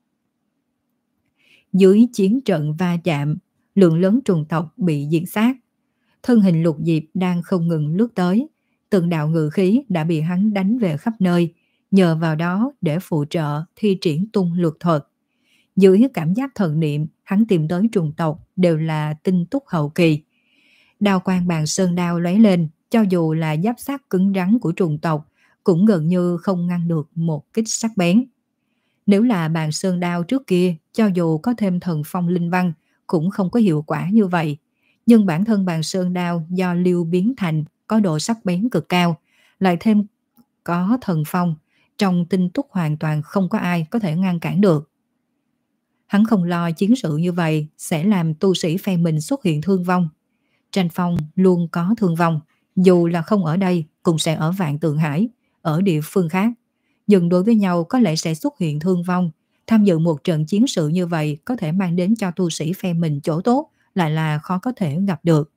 Dưới chiến trận va chạm, lượng lớn trùng tộc bị diệt sát. Thân hình Lục Diệp đang không ngừng lướt tới, từng đạo ngự khí đã bị hắn đánh về khắp nơi, nhờ vào đó để phụ trợ thi triển tung lược thuật. Dưới cảm giác thần niệm, hắn tìm tới trùng tộc đều là tinh túc hậu kỳ. Đao quang bàn sơn đao lóe lên, cho dù là giáp sắt cứng rắn của trùng tộc cũng gần như không ngăn được một kích sắc bén. Nếu là bàn sơn đao trước kia, cho dù có thêm thần phong linh văn cũng không có hiệu quả như vậy. Nhưng bản thân bàn sơn đao do Lưu biến thành có độ sắc bén cực cao, lại thêm có thần phong, trong tinh túc hoàn toàn không có ai có thể ngăn cản được. Hắn không lo chiến sự như vậy sẽ làm tu sĩ phe mình xuất hiện thương vong. Tranh phong luôn có thương vong, dù là không ở đây cũng sẽ ở Vạn Tượng Hải, ở địa phương khác. Nhưng đối với nhau có lẽ sẽ xuất hiện thương vong. Tham dự một trận chiến sự như vậy có thể mang đến cho tu sĩ phe mình chỗ tốt, lại là khó có thể gặp được.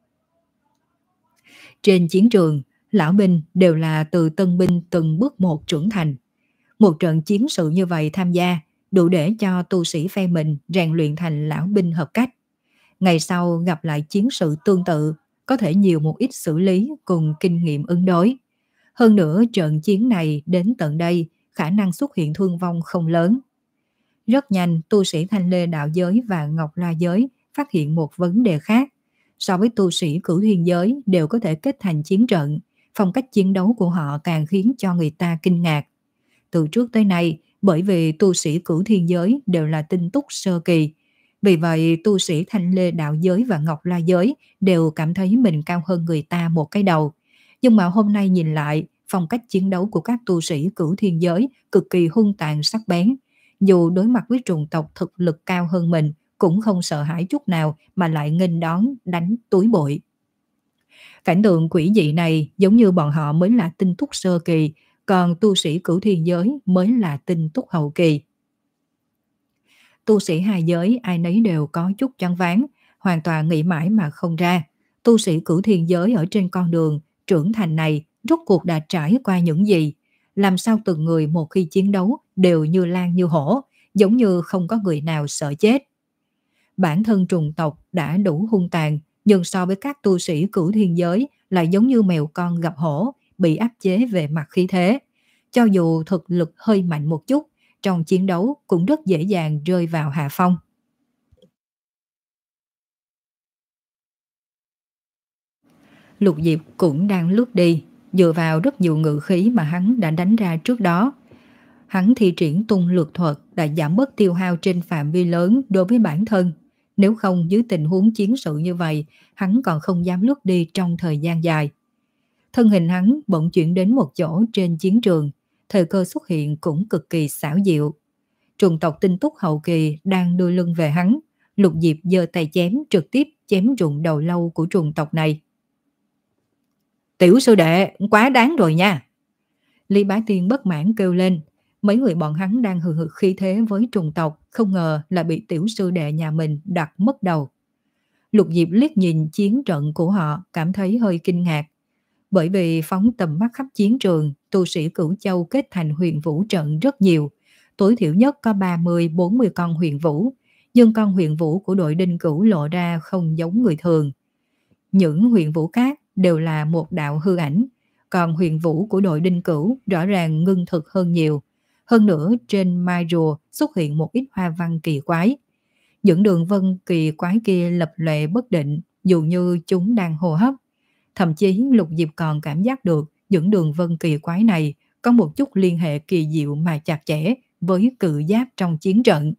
Trên chiến trường, lão binh đều là từ tân binh từng bước một trưởng thành. Một trận chiến sự như vậy tham gia, đủ để cho tu sĩ phe mình rèn luyện thành lão binh hợp cách. Ngày sau gặp lại chiến sự tương tự, có thể nhiều một ít xử lý cùng kinh nghiệm ứng đối. Hơn nữa trận chiến này đến tận đây, khả năng xuất hiện thương vong không lớn. Rất nhanh, tu sĩ Thanh Lê đạo giới và Ngọc La giới phát hiện một vấn đề khác. So với tu sĩ Cửu Thiên giới đều có thể kết thành chiến trận, phong cách chiến đấu của họ càng khiến cho người ta kinh ngạc. Từ trước tới nay, bởi vì tu sĩ Cửu Thiên giới đều là tinh túc sơ kỳ, vì vậy tu sĩ Thanh Lê đạo giới và Ngọc La giới đều cảm thấy mình cao hơn người ta một cái đầu. Nhưng mà hôm nay nhìn lại, phong cách chiến đấu của các tu sĩ Cửu Thiên giới cực kỳ hung tàn sắc bén. Dù đối mặt với trùng tộc thực lực cao hơn mình, cũng không sợ hãi chút nào mà lại nghênh đón đánh túi bụi. Cảnh tượng quỷ dị này giống như bọn họ mới là tinh túc sơ kỳ, còn tu sĩ Cửu Thiên giới mới là tinh túc hậu kỳ. Tu sĩ hai giới ai nấy đều có chút choáng váng, hoàn toàn nghĩ mãi mà không ra. Tu sĩ Cửu Thiên giới ở trên con đường trưởng thành này rốt cuộc đã trải qua những gì? Làm sao từng người một khi chiến đấu đều như lang như hổ, giống như không có người nào sợ chết. Bản thân trùng tộc đã đủ hung tàn, nhưng so với các tu sĩ Cửu Thiên giới lại giống như mèo con gặp hổ, bị áp chế về mặt khí thế. Cho dù thực lực hơi mạnh một chút, trong chiến đấu cũng rất dễ dàng rơi vào hạ phong. Lục Diệp cũng đang lướt đi, dựa vào rất nhiều ngự khí mà hắn đã đánh ra trước đó. Hắn thi triển tung lược thuật đã giảm bớt tiêu hao trên phạm vi lớn đối với bản thân. Nếu không dưới tình huống chiến sự như vậy, hắn còn không dám lướt đi trong thời gian dài. Thân hình hắn bỗng chuyển đến một chỗ trên chiến trường, thời cơ xuất hiện cũng cực kỳ xảo diệu. Trùng tộc tinh túc hậu kỳ đang đưa lưng về hắn, Lục Diệp giơ tay chém trực tiếp chém rụng đầu lâu của trùng tộc này. Tiểu sư đệ, quá đáng rồi nha. Lý Bá Tiên bất mãn kêu lên. Mấy người bọn hắn đang hừng hực khí thế với trùng tộc, không ngờ là bị tiểu sư đệ nhà mình đặt mất đầu. Lục Diệp liếc nhìn chiến trận của họ, cảm thấy hơi kinh ngạc. Bởi vì phóng tầm mắt khắp chiến trường, tu sĩ Cửu Châu kết thành huyền vũ trận rất nhiều. Tối thiểu nhất có ba mươi bốn mươi con huyền vũ, nhưng con huyền vũ của đội Đinh Cửu lộ ra không giống người thường. Những huyền vũ khác đều là một đạo hư ảnh, còn huyền vũ của đội Đinh Cửu rõ ràng ngưng thực hơn nhiều. Hơn nữa trên mai rùa xuất hiện một ít hoa văn kỳ quái. Những đường vân kỳ quái kia lập lòe bất định, dù như chúng đang hô hấp. Thậm chí Lục Diệp còn cảm giác được những đường vân kỳ quái này có một chút liên hệ kỳ diệu mà chặt chẽ với cự giáp trong chiến trận.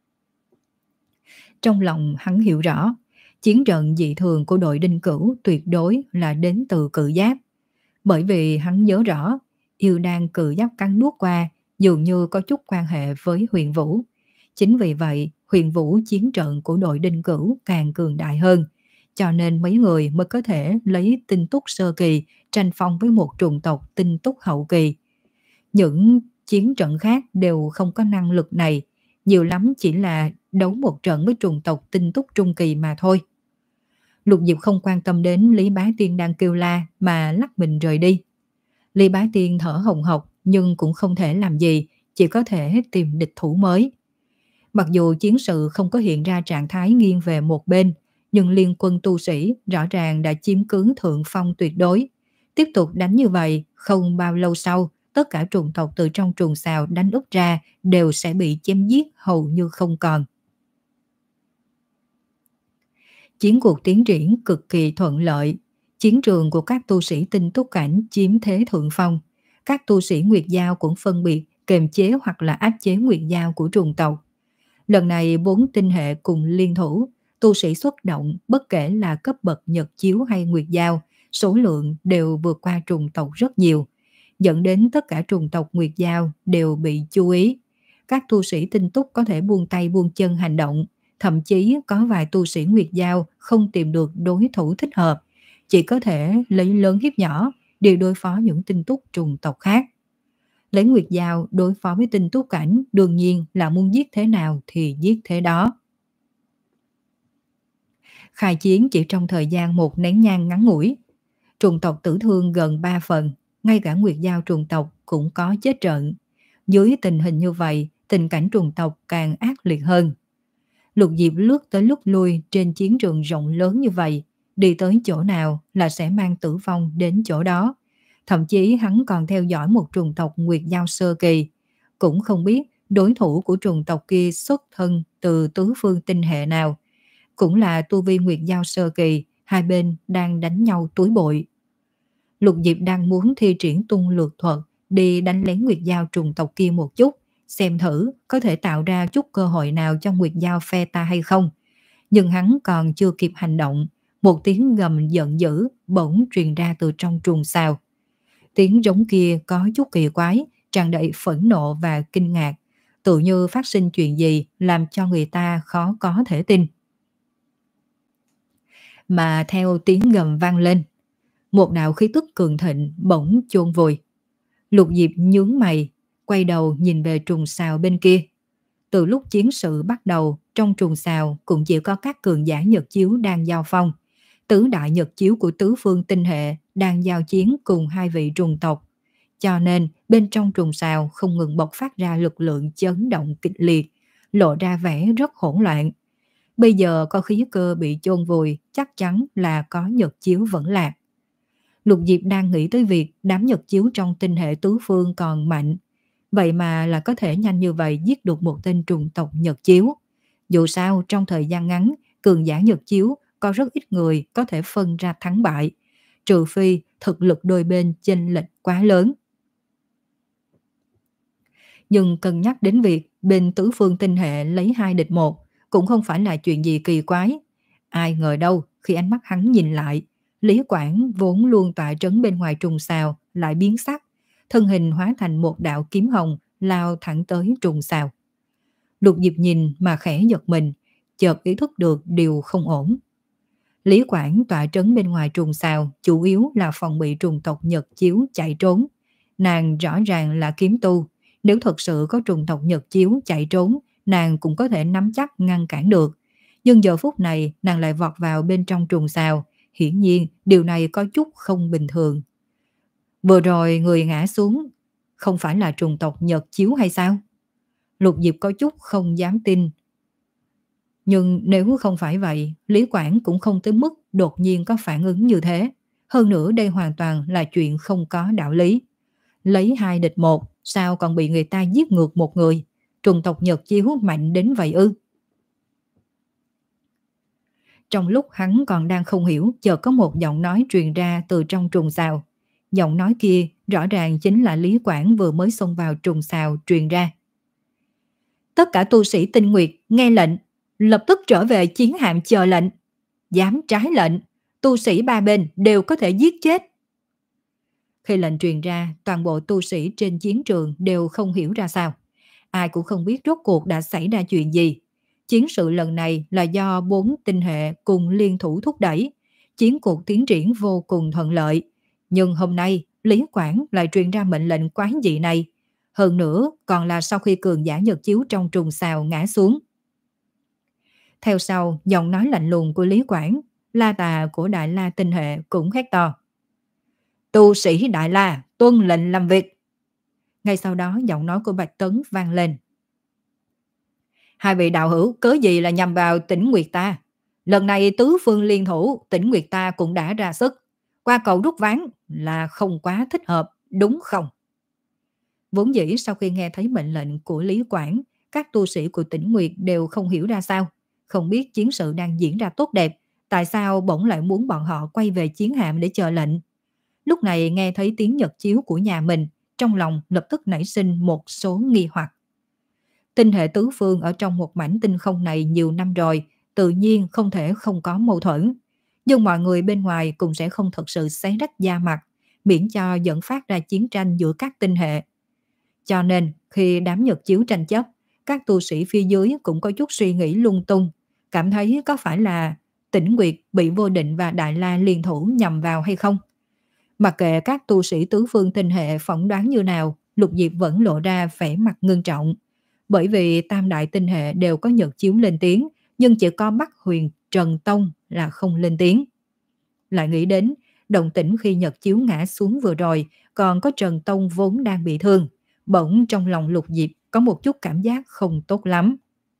Trong lòng hắn hiểu rõ, chiến trận dị thường của đội Đinh Cửu tuyệt đối là đến từ cự giáp. Bởi vì hắn nhớ rõ, yêu đan cự giáp cắn nuốt qua dường như có chút quan hệ với huyền vũ. Chính vì vậy, huyền vũ chiến trận của đội Đinh Cửu càng cường đại hơn, cho nên mấy người mới có thể lấy tinh túc sơ kỳ tranh phong với một trùng tộc tinh túc hậu kỳ. Những chiến trận khác đều không có năng lực này, nhiều lắm chỉ là đấu một trận với trùng tộc tinh túc trung kỳ mà thôi. Lục Diệp không quan tâm đến Lý Bá Tiên đang kêu la mà lắc mình rời đi. Lý Bá Tiên thở hồng hộc nhưng cũng không thể làm gì, chỉ có thể tìm địch thủ mới. Mặc dù chiến sự không có hiện ra trạng thái nghiêng về một bên, nhưng liên quân tu sĩ rõ ràng đã chiếm cứ thượng phong tuyệt đối. Tiếp tục đánh như vậy, không bao lâu sau, tất cả trùng tộc từ trong trùng xào đánh úp ra đều sẽ bị chém giết hầu như không còn. Chiến cuộc tiến triển cực kỳ thuận lợi. Chiến trường của các tu sĩ tinh túc cảnh chiếm thế thượng phong. Các tu sĩ Nguyệt Giao cũng phân biệt kềm chế hoặc là áp chế Nguyệt Giao của trùng tộc. Lần này bốn tinh hệ cùng liên thủ, tu sĩ xuất động bất kể là cấp bậc Nhật Chiếu hay Nguyệt Giao, số lượng đều vượt qua trùng tộc rất nhiều, dẫn đến tất cả trùng tộc Nguyệt Giao đều bị chú ý. Các tu sĩ tinh túc có thể buông tay buông chân hành động, thậm chí có vài tu sĩ Nguyệt Giao không tìm được đối thủ thích hợp, chỉ có thể lấy lớn hiếp nhỏ để đối phó những tinh túc trùng tộc khác. Lấy Nguyệt Giao đối phó với tinh túc cảnh đương nhiên là muốn giết thế nào thì giết thế đó. Khai chiến chỉ trong thời gian một nén nhang ngắn ngủi, trùng tộc tử thương gần ba phần, ngay cả Nguyệt Giao trùng tộc cũng có chết trận. Dưới tình hình như vậy, tình cảnh trùng tộc càng ác liệt hơn. Lục Diệp lướt tới lướt lui trên chiến trường rộng lớn như vậy, đi tới chỗ nào là sẽ mang tử vong đến chỗ đó. Thậm chí hắn còn theo dõi một trùng tộc Nguyệt Giao sơ kỳ, cũng không biết đối thủ của trùng tộc kia xuất thân từ tứ phương tinh hệ nào. Cũng là tu vi Nguyệt Giao sơ kỳ, hai bên đang đánh nhau túi bụi. Lục Diệp đang muốn thi triển tung lược thuật đi đánh lén Nguyệt Giao trùng tộc kia một chút, xem thử có thể tạo ra chút cơ hội nào cho Nguyệt Giao phe ta hay không. Nhưng hắn còn chưa kịp hành động, một tiếng gầm giận dữ bỗng truyền ra từ trong trùng sao. Tiếng giống kia có chút kỳ quái, tràn đầy phẫn nộ và kinh ngạc, tự như phát sinh chuyện gì làm cho người ta khó có thể tin. Mà theo tiếng gầm vang lên, một đạo khí tức cường thịnh bỗng chôn vùi. Lục Diệp nhướng mày, quay đầu nhìn về trùng sao bên kia. Từ lúc chiến sự bắt đầu, trong trùng sao cũng chỉ có các cường giả Nhật Chiếu đang giao phong. Tứ đại Nhật Chiếu của tứ phương tinh hệ đang giao chiến cùng hai vị trùng tộc. Cho nên bên trong trùng sao không ngừng bộc phát ra lực lượng chấn động kịch liệt, lộ ra vẻ rất hỗn loạn. Bây giờ có khí cơ bị chôn vùi, chắc chắn là có Nhật Chiếu vẫn lạc. Lục Diệp đang nghĩ tới việc đám Nhật Chiếu trong tinh hệ tứ phương còn mạnh, vậy mà là có thể nhanh như vậy giết được một tên trùng tộc Nhật Chiếu. Dù sao trong thời gian ngắn, cường giả Nhật Chiếu có rất ít người có thể phân ra thắng bại, trừ phi thực lực đôi bên chênh lệch quá lớn. Nhưng cân nhắc đến việc bên tứ phương tinh hệ lấy hai địch một cũng không phải là chuyện gì kỳ quái. Ai ngờ đâu khi ánh mắt hắn nhìn lại, Lý Quảng vốn luôn tọa trấn bên ngoài trùng sao lại biến sắc, thân hình hóa thành một đạo kiếm hồng lao thẳng tới trùng sao. Lục Diệp nhìn mà khẽ giật mình, chợt ý thức được điều không ổn. Lý Quảng tọa trấn bên ngoài trùng sao chủ yếu là phòng bị trùng tộc Nhật Chiếu chạy trốn. Nàng rõ ràng là kiếm tu, nếu thật sự có trùng tộc Nhật Chiếu chạy trốn, nàng cũng có thể nắm chắc ngăn cản được. Nhưng giờ phút này nàng lại vọt vào bên trong trùng sao, hiển nhiên điều này có chút không bình thường. Vừa rồi người ngã xuống không phải là trùng tộc Nhật Chiếu hay sao? Lục Diệp có chút không dám tin. Nhưng nếu không phải vậy, Lý Quảng cũng không tới mức đột nhiên có phản ứng như thế. Hơn nữa đây hoàn toàn là chuyện không có đạo lý. Lấy hai địch một, sao còn bị người ta giết ngược một người? Trùng tộc Nhật Chiếu mạnh đến vậy ư? Trong lúc hắn còn đang không hiểu, chợt có một giọng nói truyền ra từ trong trùng sao. Giọng nói kia rõ ràng chính là Lý Quảng vừa mới xông vào trùng sao truyền ra. Tất cả tu sĩ Tinh Nguyệt nghe lệnh, lập tức trở về chiến hạm chờ lệnh. Dám trái lệnh, tu sĩ ba bên đều có thể giết chết. Khi lệnh truyền ra, toàn bộ tu sĩ trên chiến trường đều không hiểu ra sao. Ai cũng không biết rốt cuộc đã xảy ra chuyện gì. Chiến sự lần này là do bốn tinh hệ cùng liên thủ thúc đẩy. Chiến cuộc tiến triển vô cùng thuận lợi. Nhưng hôm nay, Lý Quảng lại truyền ra mệnh lệnh quái dị này. Hơn nữa, còn là sau khi cường giả Nhật Chiếu trong trùng sao ngã xuống. Theo sau, giọng nói lạnh lùng của Lý Quảng, La Tà của Đại La tinh hệ cũng hét to. Tu sĩ Đại La, tuân lệnh làm việc. Ngay sau đó, giọng nói của Bạch Tấn vang lên. Hai vị đạo hữu cớ gì là nhằm vào Tỉnh Nguyệt ta? Lần này tứ phương liên thủ, Tỉnh Nguyệt ta cũng đã ra sức. Qua cầu rút ván là không quá thích hợp, đúng không? Vốn dĩ sau khi nghe thấy mệnh lệnh của Lý Quảng, các tu sĩ của Tỉnh Nguyệt đều không hiểu ra sao. Không biết chiến sự đang diễn ra tốt đẹp, Tại sao bỗng lại muốn bọn họ quay về chiến hạm để chờ lệnh? Lúc này nghe thấy tiếng nhật chiếu của nhà mình, trong lòng lập tức nảy sinh một số nghi hoặc. Tinh hệ tứ phương ở trong một mảnh tinh không này nhiều năm rồi, tự nhiên không thể không có mâu thuẫn. Nhưng mọi người bên ngoài cũng sẽ không thật sự xé rách da mặt, miễn cho dẫn phát ra chiến tranh giữa các tinh hệ. Cho nên, khi đám nhật chiếu tranh chấp, các tu sĩ phía dưới cũng có chút suy nghĩ lung tung, cảm thấy có phải là Tĩnh Nguyệt bị Vô Định và Đại La liên thủ nhằm vào hay không. Mặc kệ các tu sĩ tứ phương tinh hệ phỏng đoán như nào, Lục Diệp vẫn lộ ra vẻ mặt ngưng trọng. Bởi vì tam đại tinh hệ đều có nhật chiếu lên tiếng, nhưng chỉ có Bắc Huyền Trần Tông là không lên tiếng. Lại nghĩ đến động tĩnh khi nhật chiếu ngã xuống vừa rồi, còn có Trần Tông vốn đang bị thương. Bỗng trong lòng Lục Diệp có một chút cảm giác không tốt lắm.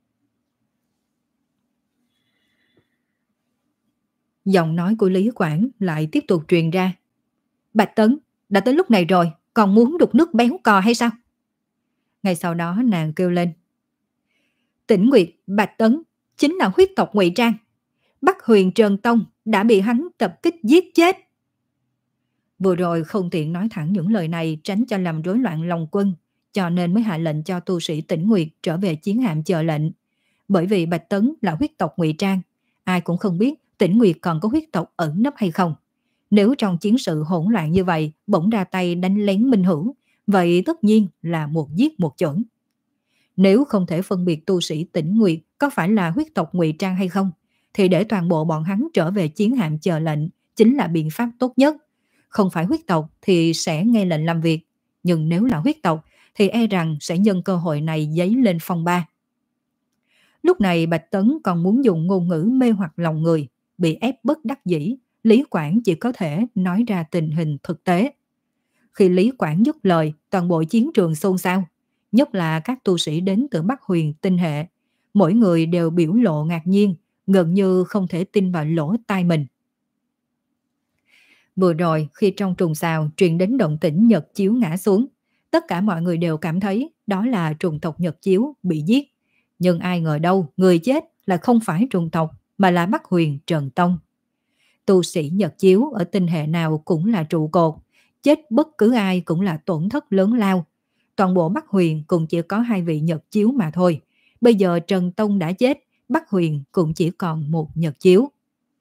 Giọng nói của Lý Quảng lại tiếp tục truyền ra. Bạch Tấn, đã tới lúc này rồi, còn muốn đục nước béo cò hay sao? Ngay sau đó nàng kêu lên. Tĩnh Nguyệt, Bạch Tấn chính là huyết tộc Ngụy Trang. Bắc Huyền Trần Tông đã bị hắn tập kích giết chết. Vừa rồi không tiện nói thẳng những lời này tránh cho làm rối loạn lòng quân, cho nên mới hạ lệnh cho tu sĩ Tĩnh Nguyệt trở về chiến hạm chờ lệnh. Bởi vì Bạch Tấn là huyết tộc Ngụy Trang, ai cũng không biết Tĩnh Nguyệt còn có huyết tộc ẩn nấp hay không. Nếu trong chiến sự hỗn loạn như vậy bỗng ra tay đánh lén minh hữu, vậy tất nhiên là một giết một chuẩn. Nếu không thể phân biệt tu sĩ Tĩnh Nguyệt có phải là huyết tộc Ngụy Trang hay không, thì để toàn bộ bọn hắn trở về chiến hạm chờ lệnh chính là biện pháp tốt nhất. Không phải huyết tộc thì sẽ nghe lệnh làm việc, nhưng nếu là huyết tộc thì e rằng sẽ nhân cơ hội này dấy lên phong ba. Lúc này Bạch Tấn còn muốn dùng ngôn ngữ mê hoặc lòng người, bị ép bất đắc dĩ, Lý Quảng chỉ có thể nói ra tình hình thực tế. Khi Lý Quảng dứt lời, toàn bộ chiến trường xôn xao, nhất là các tu sĩ đến từ Bắc Huyền tinh hệ. Mỗi người đều biểu lộ ngạc nhiên, gần như không thể tin vào lỗ tai mình. Vừa rồi, khi trong trùng xào truyền đến động tĩnh nhật chiếu ngã xuống, tất cả mọi người đều cảm thấy đó là trùng tộc nhật chiếu bị giết. Nhưng ai ngờ đâu, người chết là không phải trùng tộc, mà là Bắc Huyền Trần Tông. Tu sĩ nhật chiếu ở tinh hệ nào cũng là trụ cột, chết bất cứ ai cũng là tổn thất lớn lao. Toàn bộ Bắc Huyền cũng chỉ có hai vị nhật chiếu mà thôi. Bây giờ Trần Tông đã chết, Bắc Huyền cũng chỉ còn một nhật chiếu.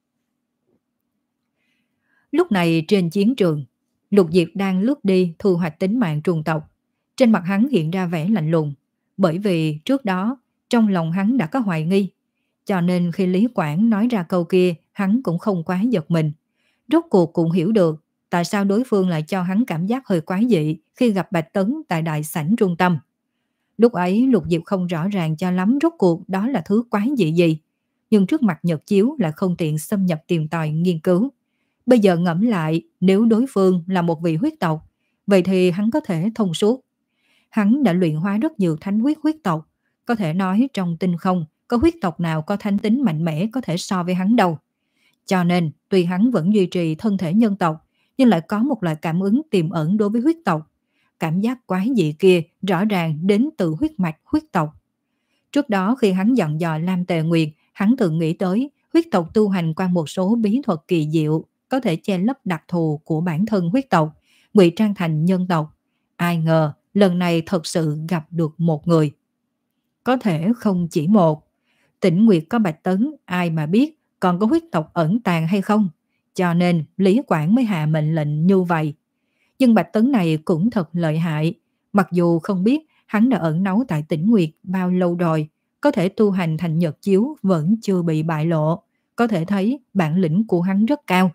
Lúc này trên chiến trường, Lục Diệp đang lướt đi thu hoạch tính mạng trùng tộc. Trên mặt hắn hiện ra vẻ lạnh lùng, bởi vì trước đó trong lòng hắn đã có hoài nghi. Cho nên khi Lý Quảng nói ra câu kia, hắn cũng không quá giật mình. Rốt cuộc cũng hiểu được tại sao đối phương lại cho hắn cảm giác hơi quái dị khi gặp Bạch Tấn tại đại sảnh trung tâm. Lúc ấy Lục Diệp không rõ ràng cho lắm rốt cuộc đó là thứ quái dị gì, nhưng trước mặt nhật chiếu là không tiện xâm nhập tìm tòi nghiên cứu. Bây giờ ngẫm lại, nếu đối phương là một vị huyết tộc, vậy thì hắn có thể thông suốt. Hắn đã luyện hóa rất nhiều thánh huyết huyết tộc, có thể nói trong tinh không có huyết tộc nào có thánh tính mạnh mẽ có thể so với hắn đâu. Cho nên, tuy hắn vẫn duy trì thân thể nhân tộc, nhưng lại có một loại cảm ứng tiềm ẩn đối với huyết tộc. Cảm giác quái dị kia rõ ràng đến từ huyết mạch huyết tộc. Trước đó khi hắn dặn dò Lam Tề Nguyệt, hắn từng nghĩ tới huyết tộc tu hành qua một số bí thuật kỳ diệu, có thể che lấp đặc thù của bản thân huyết tộc, ngụy trang thành nhân tộc. Ai ngờ, lần này thật sự gặp được một người. Có thể không chỉ một. Tĩnh Nguyệt có Bạch Tấn, ai mà biết còn có huyết tộc ẩn tàng hay không. Cho nên Lý Quảng mới hạ mệnh lệnh như vậy. Nhưng Bạch Tấn này cũng thật lợi hại. Mặc dù không biết hắn đã ẩn náu tại Tĩnh Nguyệt bao lâu rồi, có thể tu hành thành nhật chiếu vẫn chưa bị bại lộ. Có thể thấy bản lĩnh của hắn rất cao.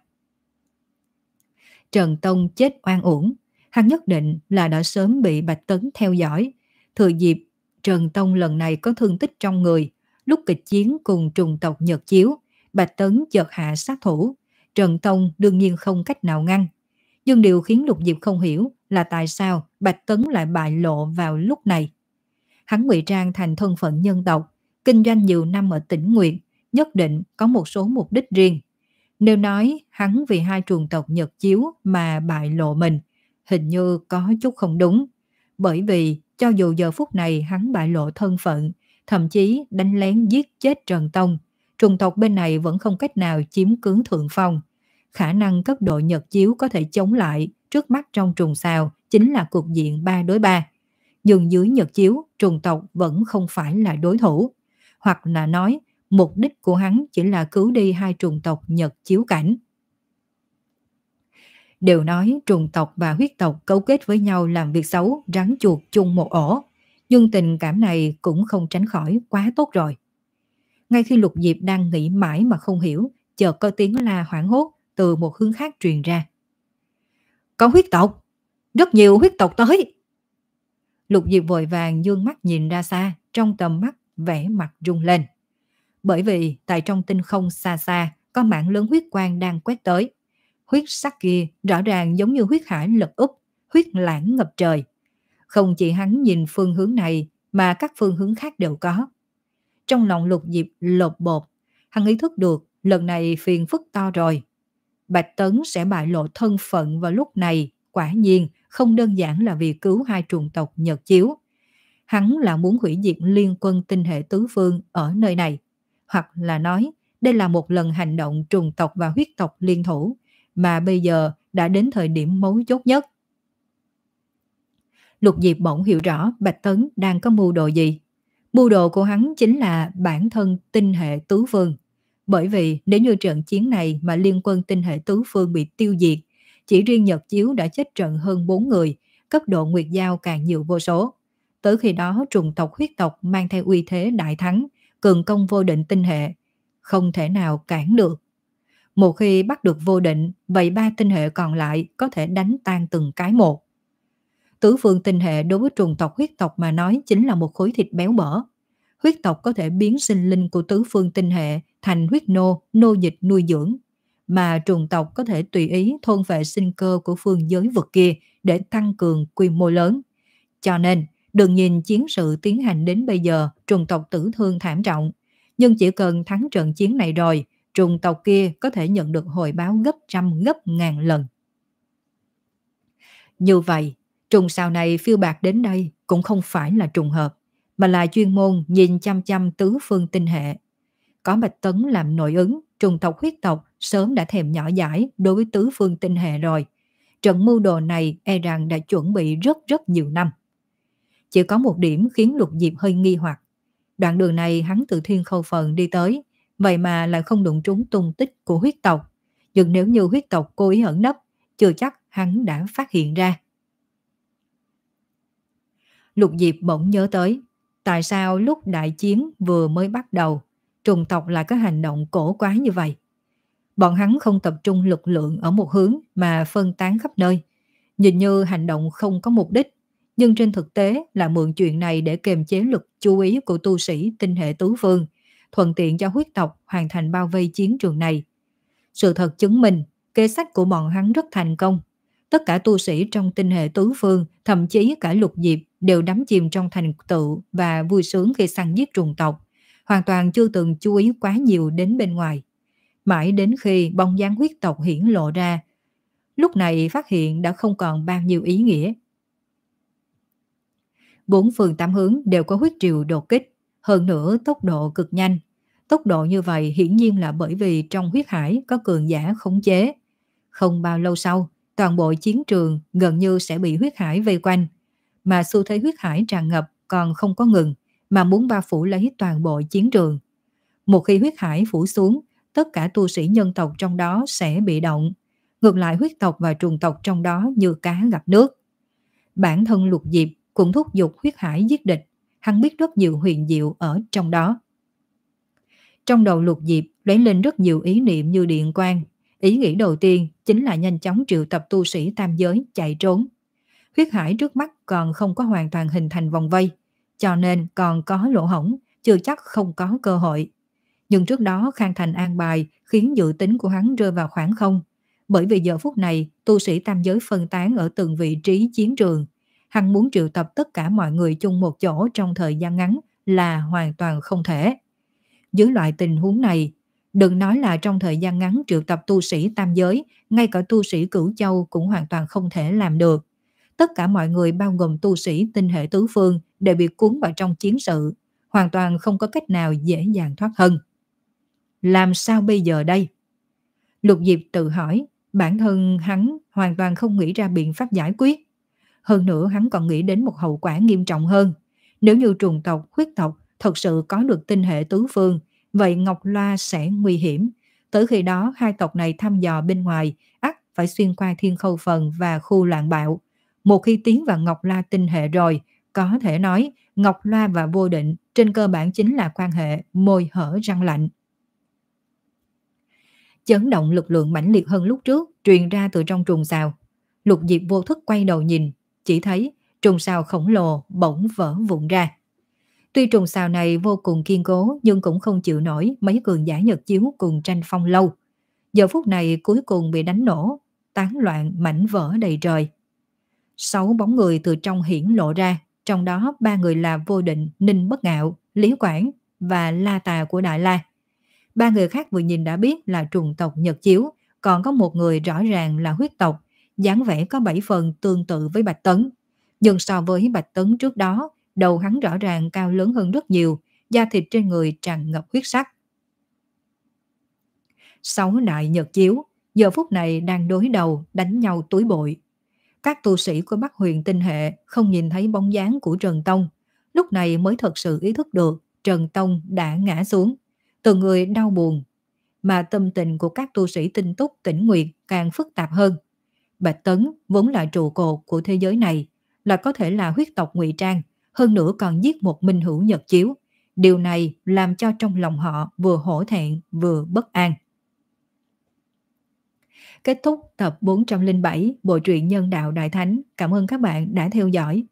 Trần Tông chết oan uổng, hắn nhất định là đã sớm bị Bạch Tấn theo dõi. Thừa dịp Trần Tông lần này có thương tích trong người, lúc kịch chiến cùng trùng tộc nhật chiếu, Bạch Tấn chợt hạ sát thủ. Trần Tông đương nhiên không cách nào ngăn. Nhưng điều khiến Lục Diệp không hiểu là tại sao Bạch Tấn lại bại lộ vào lúc này. Hắn ngụy trang thành thân phận nhân tộc, kinh doanh nhiều năm ở Tĩnh Nguyệt, nhất định có một số mục đích riêng. Nếu nói hắn vì hai trùng tộc nhật chiếu mà bại lộ mình, hình như có chút không đúng. Bởi vì cho dù giờ phút này hắn bại lộ thân phận, thậm chí đánh lén giết chết Trần Tông, trùng tộc bên này vẫn không cách nào chiếm cứ thượng phong. Khả năng cấp độ nhật chiếu có thể chống lại trước mắt trong trùng sao chính là cục diện ba đối ba. Nhưng dưới nhật chiếu, trùng tộc vẫn không phải là đối thủ. Hoặc là nói, mục đích của hắn chỉ là cứu đi hai trùng tộc nhật chiếu cảnh. Đều nói trùng tộc và huyết tộc cấu kết với nhau làm việc xấu, rắn chuột chung một ổ. Nhưng tình cảm này cũng không tránh khỏi quá tốt rồi. Ngay khi Lục Diệp đang nghĩ mãi mà không hiểu, chợt có tiếng la hoảng hốt từ một hướng khác truyền ra. Có huyết tộc! Rất nhiều huyết tộc tới! Lục Diệp vội vàng dương mắt nhìn ra xa, trong tầm mắt vẻ mặt rung lên. Bởi vì tại trong tinh không xa xa có mảng lớn huyết quang đang quét tới. Huyết sắc kia rõ ràng giống như huyết hải lật úp, huyết lãng ngập trời. Không chỉ hắn nhìn phương hướng này mà các phương hướng khác đều có. Trong lòng Lục Diệp lột bột, hắn ý thức được lần này phiền phức to rồi. Bạch Tấn sẽ bại lộ thân phận vào lúc này, quả nhiên không đơn giản là vì cứu hai trùng tộc Nhật Chiếu. Hắn là muốn hủy diệt liên quân tinh hệ tứ phương ở nơi này. Hoặc là nói, đây là một lần hành động trùng tộc và huyết tộc liên thủ, mà bây giờ đã đến thời điểm mấu chốt nhất. Lục Diệp bỗng hiểu rõ Bạch Tấn đang có mưu đồ gì. Mưu đồ của hắn chính là bản thân tinh hệ tứ phương. Bởi vì nếu như trận chiến này mà liên quân tinh hệ tứ phương bị tiêu diệt, chỉ riêng Nhật Chiếu đã chết trận hơn bốn người, cấp độ Nguyệt Giao càng nhiều vô số. Tới khi đó trùng tộc huyết tộc mang theo uy thế đại thắng, cường công vô định tinh hệ, không thể nào cản được. Một khi bắt được vô định, vậy ba tinh hệ còn lại có thể đánh tan từng cái một. Tứ phương tinh hệ đối với trùng tộc huyết tộc mà nói chính là một khối thịt béo bở. Huyết tộc có thể biến sinh linh của tứ phương tinh hệ thành huyết nô, nô dịch nuôi dưỡng. Mà trùng tộc có thể tùy ý thôn vệ sinh cơ của phương giới vực kia để tăng cường quy mô lớn. Cho nên, đừng nhìn chiến sự tiến hành đến bây giờ trùng tộc tử thương thảm trọng. Nhưng chỉ cần thắng trận chiến này rồi, trùng tộc kia có thể nhận được hồi báo gấp trăm gấp ngàn lần. Như vậy, trùng sao này phiêu bạc đến đây cũng không phải là trùng hợp, mà là chuyên môn nhìn chăm chăm tứ phương tinh hệ. Có Bạch Tấn làm nội ứng, trùng tộc huyết tộc sớm đã thèm nhỏ dãi đối với tứ phương tinh hệ rồi. Trận mưu đồ này e rằng đã chuẩn bị rất rất nhiều năm. Chỉ có một điểm khiến Lục Diệp hơi nghi hoặc. Đoạn đường này hắn từ Thiên Khâu Phần đi tới, vậy mà lại không đụng trúng tung tích của huyết tộc. Nhưng nếu như huyết tộc cố ý ẩn nấp, chưa chắc hắn đã phát hiện ra. Lục Diệp bỗng nhớ tới, tại sao lúc đại chiến vừa mới bắt đầu, trùng tộc lại có hành động cổ quái như vậy. Bọn hắn không tập trung lực lượng ở một hướng mà phân tán khắp nơi. Nhìn như hành động không có mục đích, nhưng trên thực tế là mượn chuyện này để kiềm chế lực chú ý của tu sĩ tinh hệ tứ phương, thuận tiện cho huyết tộc hoàn thành bao vây chiến trường này. Sự thật chứng minh, kế sách của bọn hắn rất thành công. Tất cả tu sĩ trong tinh hệ tứ phương, thậm chí cả Lục Diệp đều đắm chìm trong thành tựu và vui sướng khi săn giết trùng tộc, hoàn toàn chưa từng chú ý quá nhiều đến bên ngoài. Mãi đến khi bóng dáng huyết tộc hiển lộ ra, lúc này phát hiện đã không còn bao nhiêu ý nghĩa. Bốn phương tám hướng đều có huyết triều đột kích, hơn nữa tốc độ cực nhanh. Tốc độ như vậy hiển nhiên là bởi vì trong huyết hải có cường giả khống chế. Không bao lâu sau, toàn bộ chiến trường gần như sẽ bị huyết hải vây quanh. Mà xu thế huyết hải tràn ngập còn không có ngừng, mà muốn bao phủ lấy toàn bộ chiến trường. Một khi huyết hải phủ xuống, tất cả tu sĩ nhân tộc trong đó sẽ bị động. Ngược lại huyết tộc và trùng tộc trong đó như cá gặp nước. Bản thân Lục Diệp cũng thúc giục huyết hải giết địch, hắn biết rất nhiều huyền diệu ở trong đó. Trong đầu Lục Diệp lóe lên rất nhiều ý niệm như điện quang. Ý nghĩ đầu tiên chính là nhanh chóng triệu tập tu sĩ tam giới chạy trốn. Huyết hải trước mắt còn không có hoàn toàn hình thành vòng vây, cho nên còn có lỗ hổng, chưa chắc không có cơ hội. Nhưng trước đó Khang Thành an bài khiến dự tính của hắn rơi vào khoảng không, bởi vì giờ phút này tu sĩ tam giới phân tán ở từng vị trí chiến trường. Hắn muốn triệu tập tất cả mọi người chung một chỗ trong thời gian ngắn là hoàn toàn không thể. Dưới loại tình huống này, đừng nói là trong thời gian ngắn triệu tập tu sĩ tam giới, ngay cả tu sĩ Cửu Châu cũng hoàn toàn không thể làm được. Tất cả mọi người bao gồm tu sĩ tinh hệ tứ phương đều bị cuốn vào trong chiến sự, hoàn toàn không có cách nào dễ dàng thoát thân. làm sao bây giờ đây? Lục Diệp tự hỏi, bản thân hắn hoàn toàn không nghĩ ra biện pháp giải quyết. Hơn nữa hắn còn nghĩ đến một hậu quả nghiêm trọng hơn. Nếu như trùng tộc, huyết tộc thật sự có được tinh hệ tứ phương, vậy Ngọc Loa sẽ nguy hiểm. Tới khi đó hai tộc này thăm dò bên ngoài, ắt phải xuyên qua Thiên Khâu Phần và khu loạn bạo. Một khi tiến vào Ngọc Loa tinh hệ rồi, có thể nói Ngọc Loa và Vô Định trên cơ bản chính là quan hệ môi hở răng lạnh. Chấn động lực lượng mãnh liệt hơn lúc trước truyền ra từ trong trùng sao. Lục Diệp vô thức quay đầu nhìn, chỉ thấy trùng sao khổng lồ bỗng vỡ vụn ra. Tuy trùng sao này vô cùng kiên cố nhưng cũng không chịu nổi mấy cường giả Nhật chiếu cùng tranh phong lâu. Giờ phút này cuối cùng bị đánh nổ, tán loạn mảnh vỡ đầy trời. Sáu bóng người từ trong hiển lộ ra, trong đó ba người là Vô Định, Ninh Bất Ngạo, Lý Quảng và La Tà của Đại La. Ba người khác vừa nhìn đã biết là trùng tộc Nhật chiếu, còn có một người rõ ràng là huyết tộc, dáng vẻ có bảy phần tương tự với Bạch Tấn. Nhưng so với Bạch Tấn trước đó, đầu hắn rõ ràng cao lớn hơn rất nhiều, da thịt trên người tràn ngập huyết sắc. Sáu đại Nhật chiếu, giờ phút này đang đối đầu đánh nhau túi bụi. Các tu sĩ của Bắc Huyền tinh hệ không nhìn thấy bóng dáng của Trần Tông, lúc này mới thật sự ý thức được Trần Tông đã ngã xuống. Từng người đau buồn, mà tâm tình của các tu sĩ tinh túc Tĩnh Nguyệt càng phức tạp hơn. Bạch Tấn vốn là trụ cột của thế giới này, là có thể là huyết tộc ngụy trang, hơn nữa còn giết một minh hữu Nhật chiếu. Điều này làm cho trong lòng họ vừa hổ thẹn vừa bất an. Kết thúc tập bốn trăm lẻ bảy bộ truyện Nhân Đạo Đại Thánh. Cảm ơn các bạn đã theo dõi.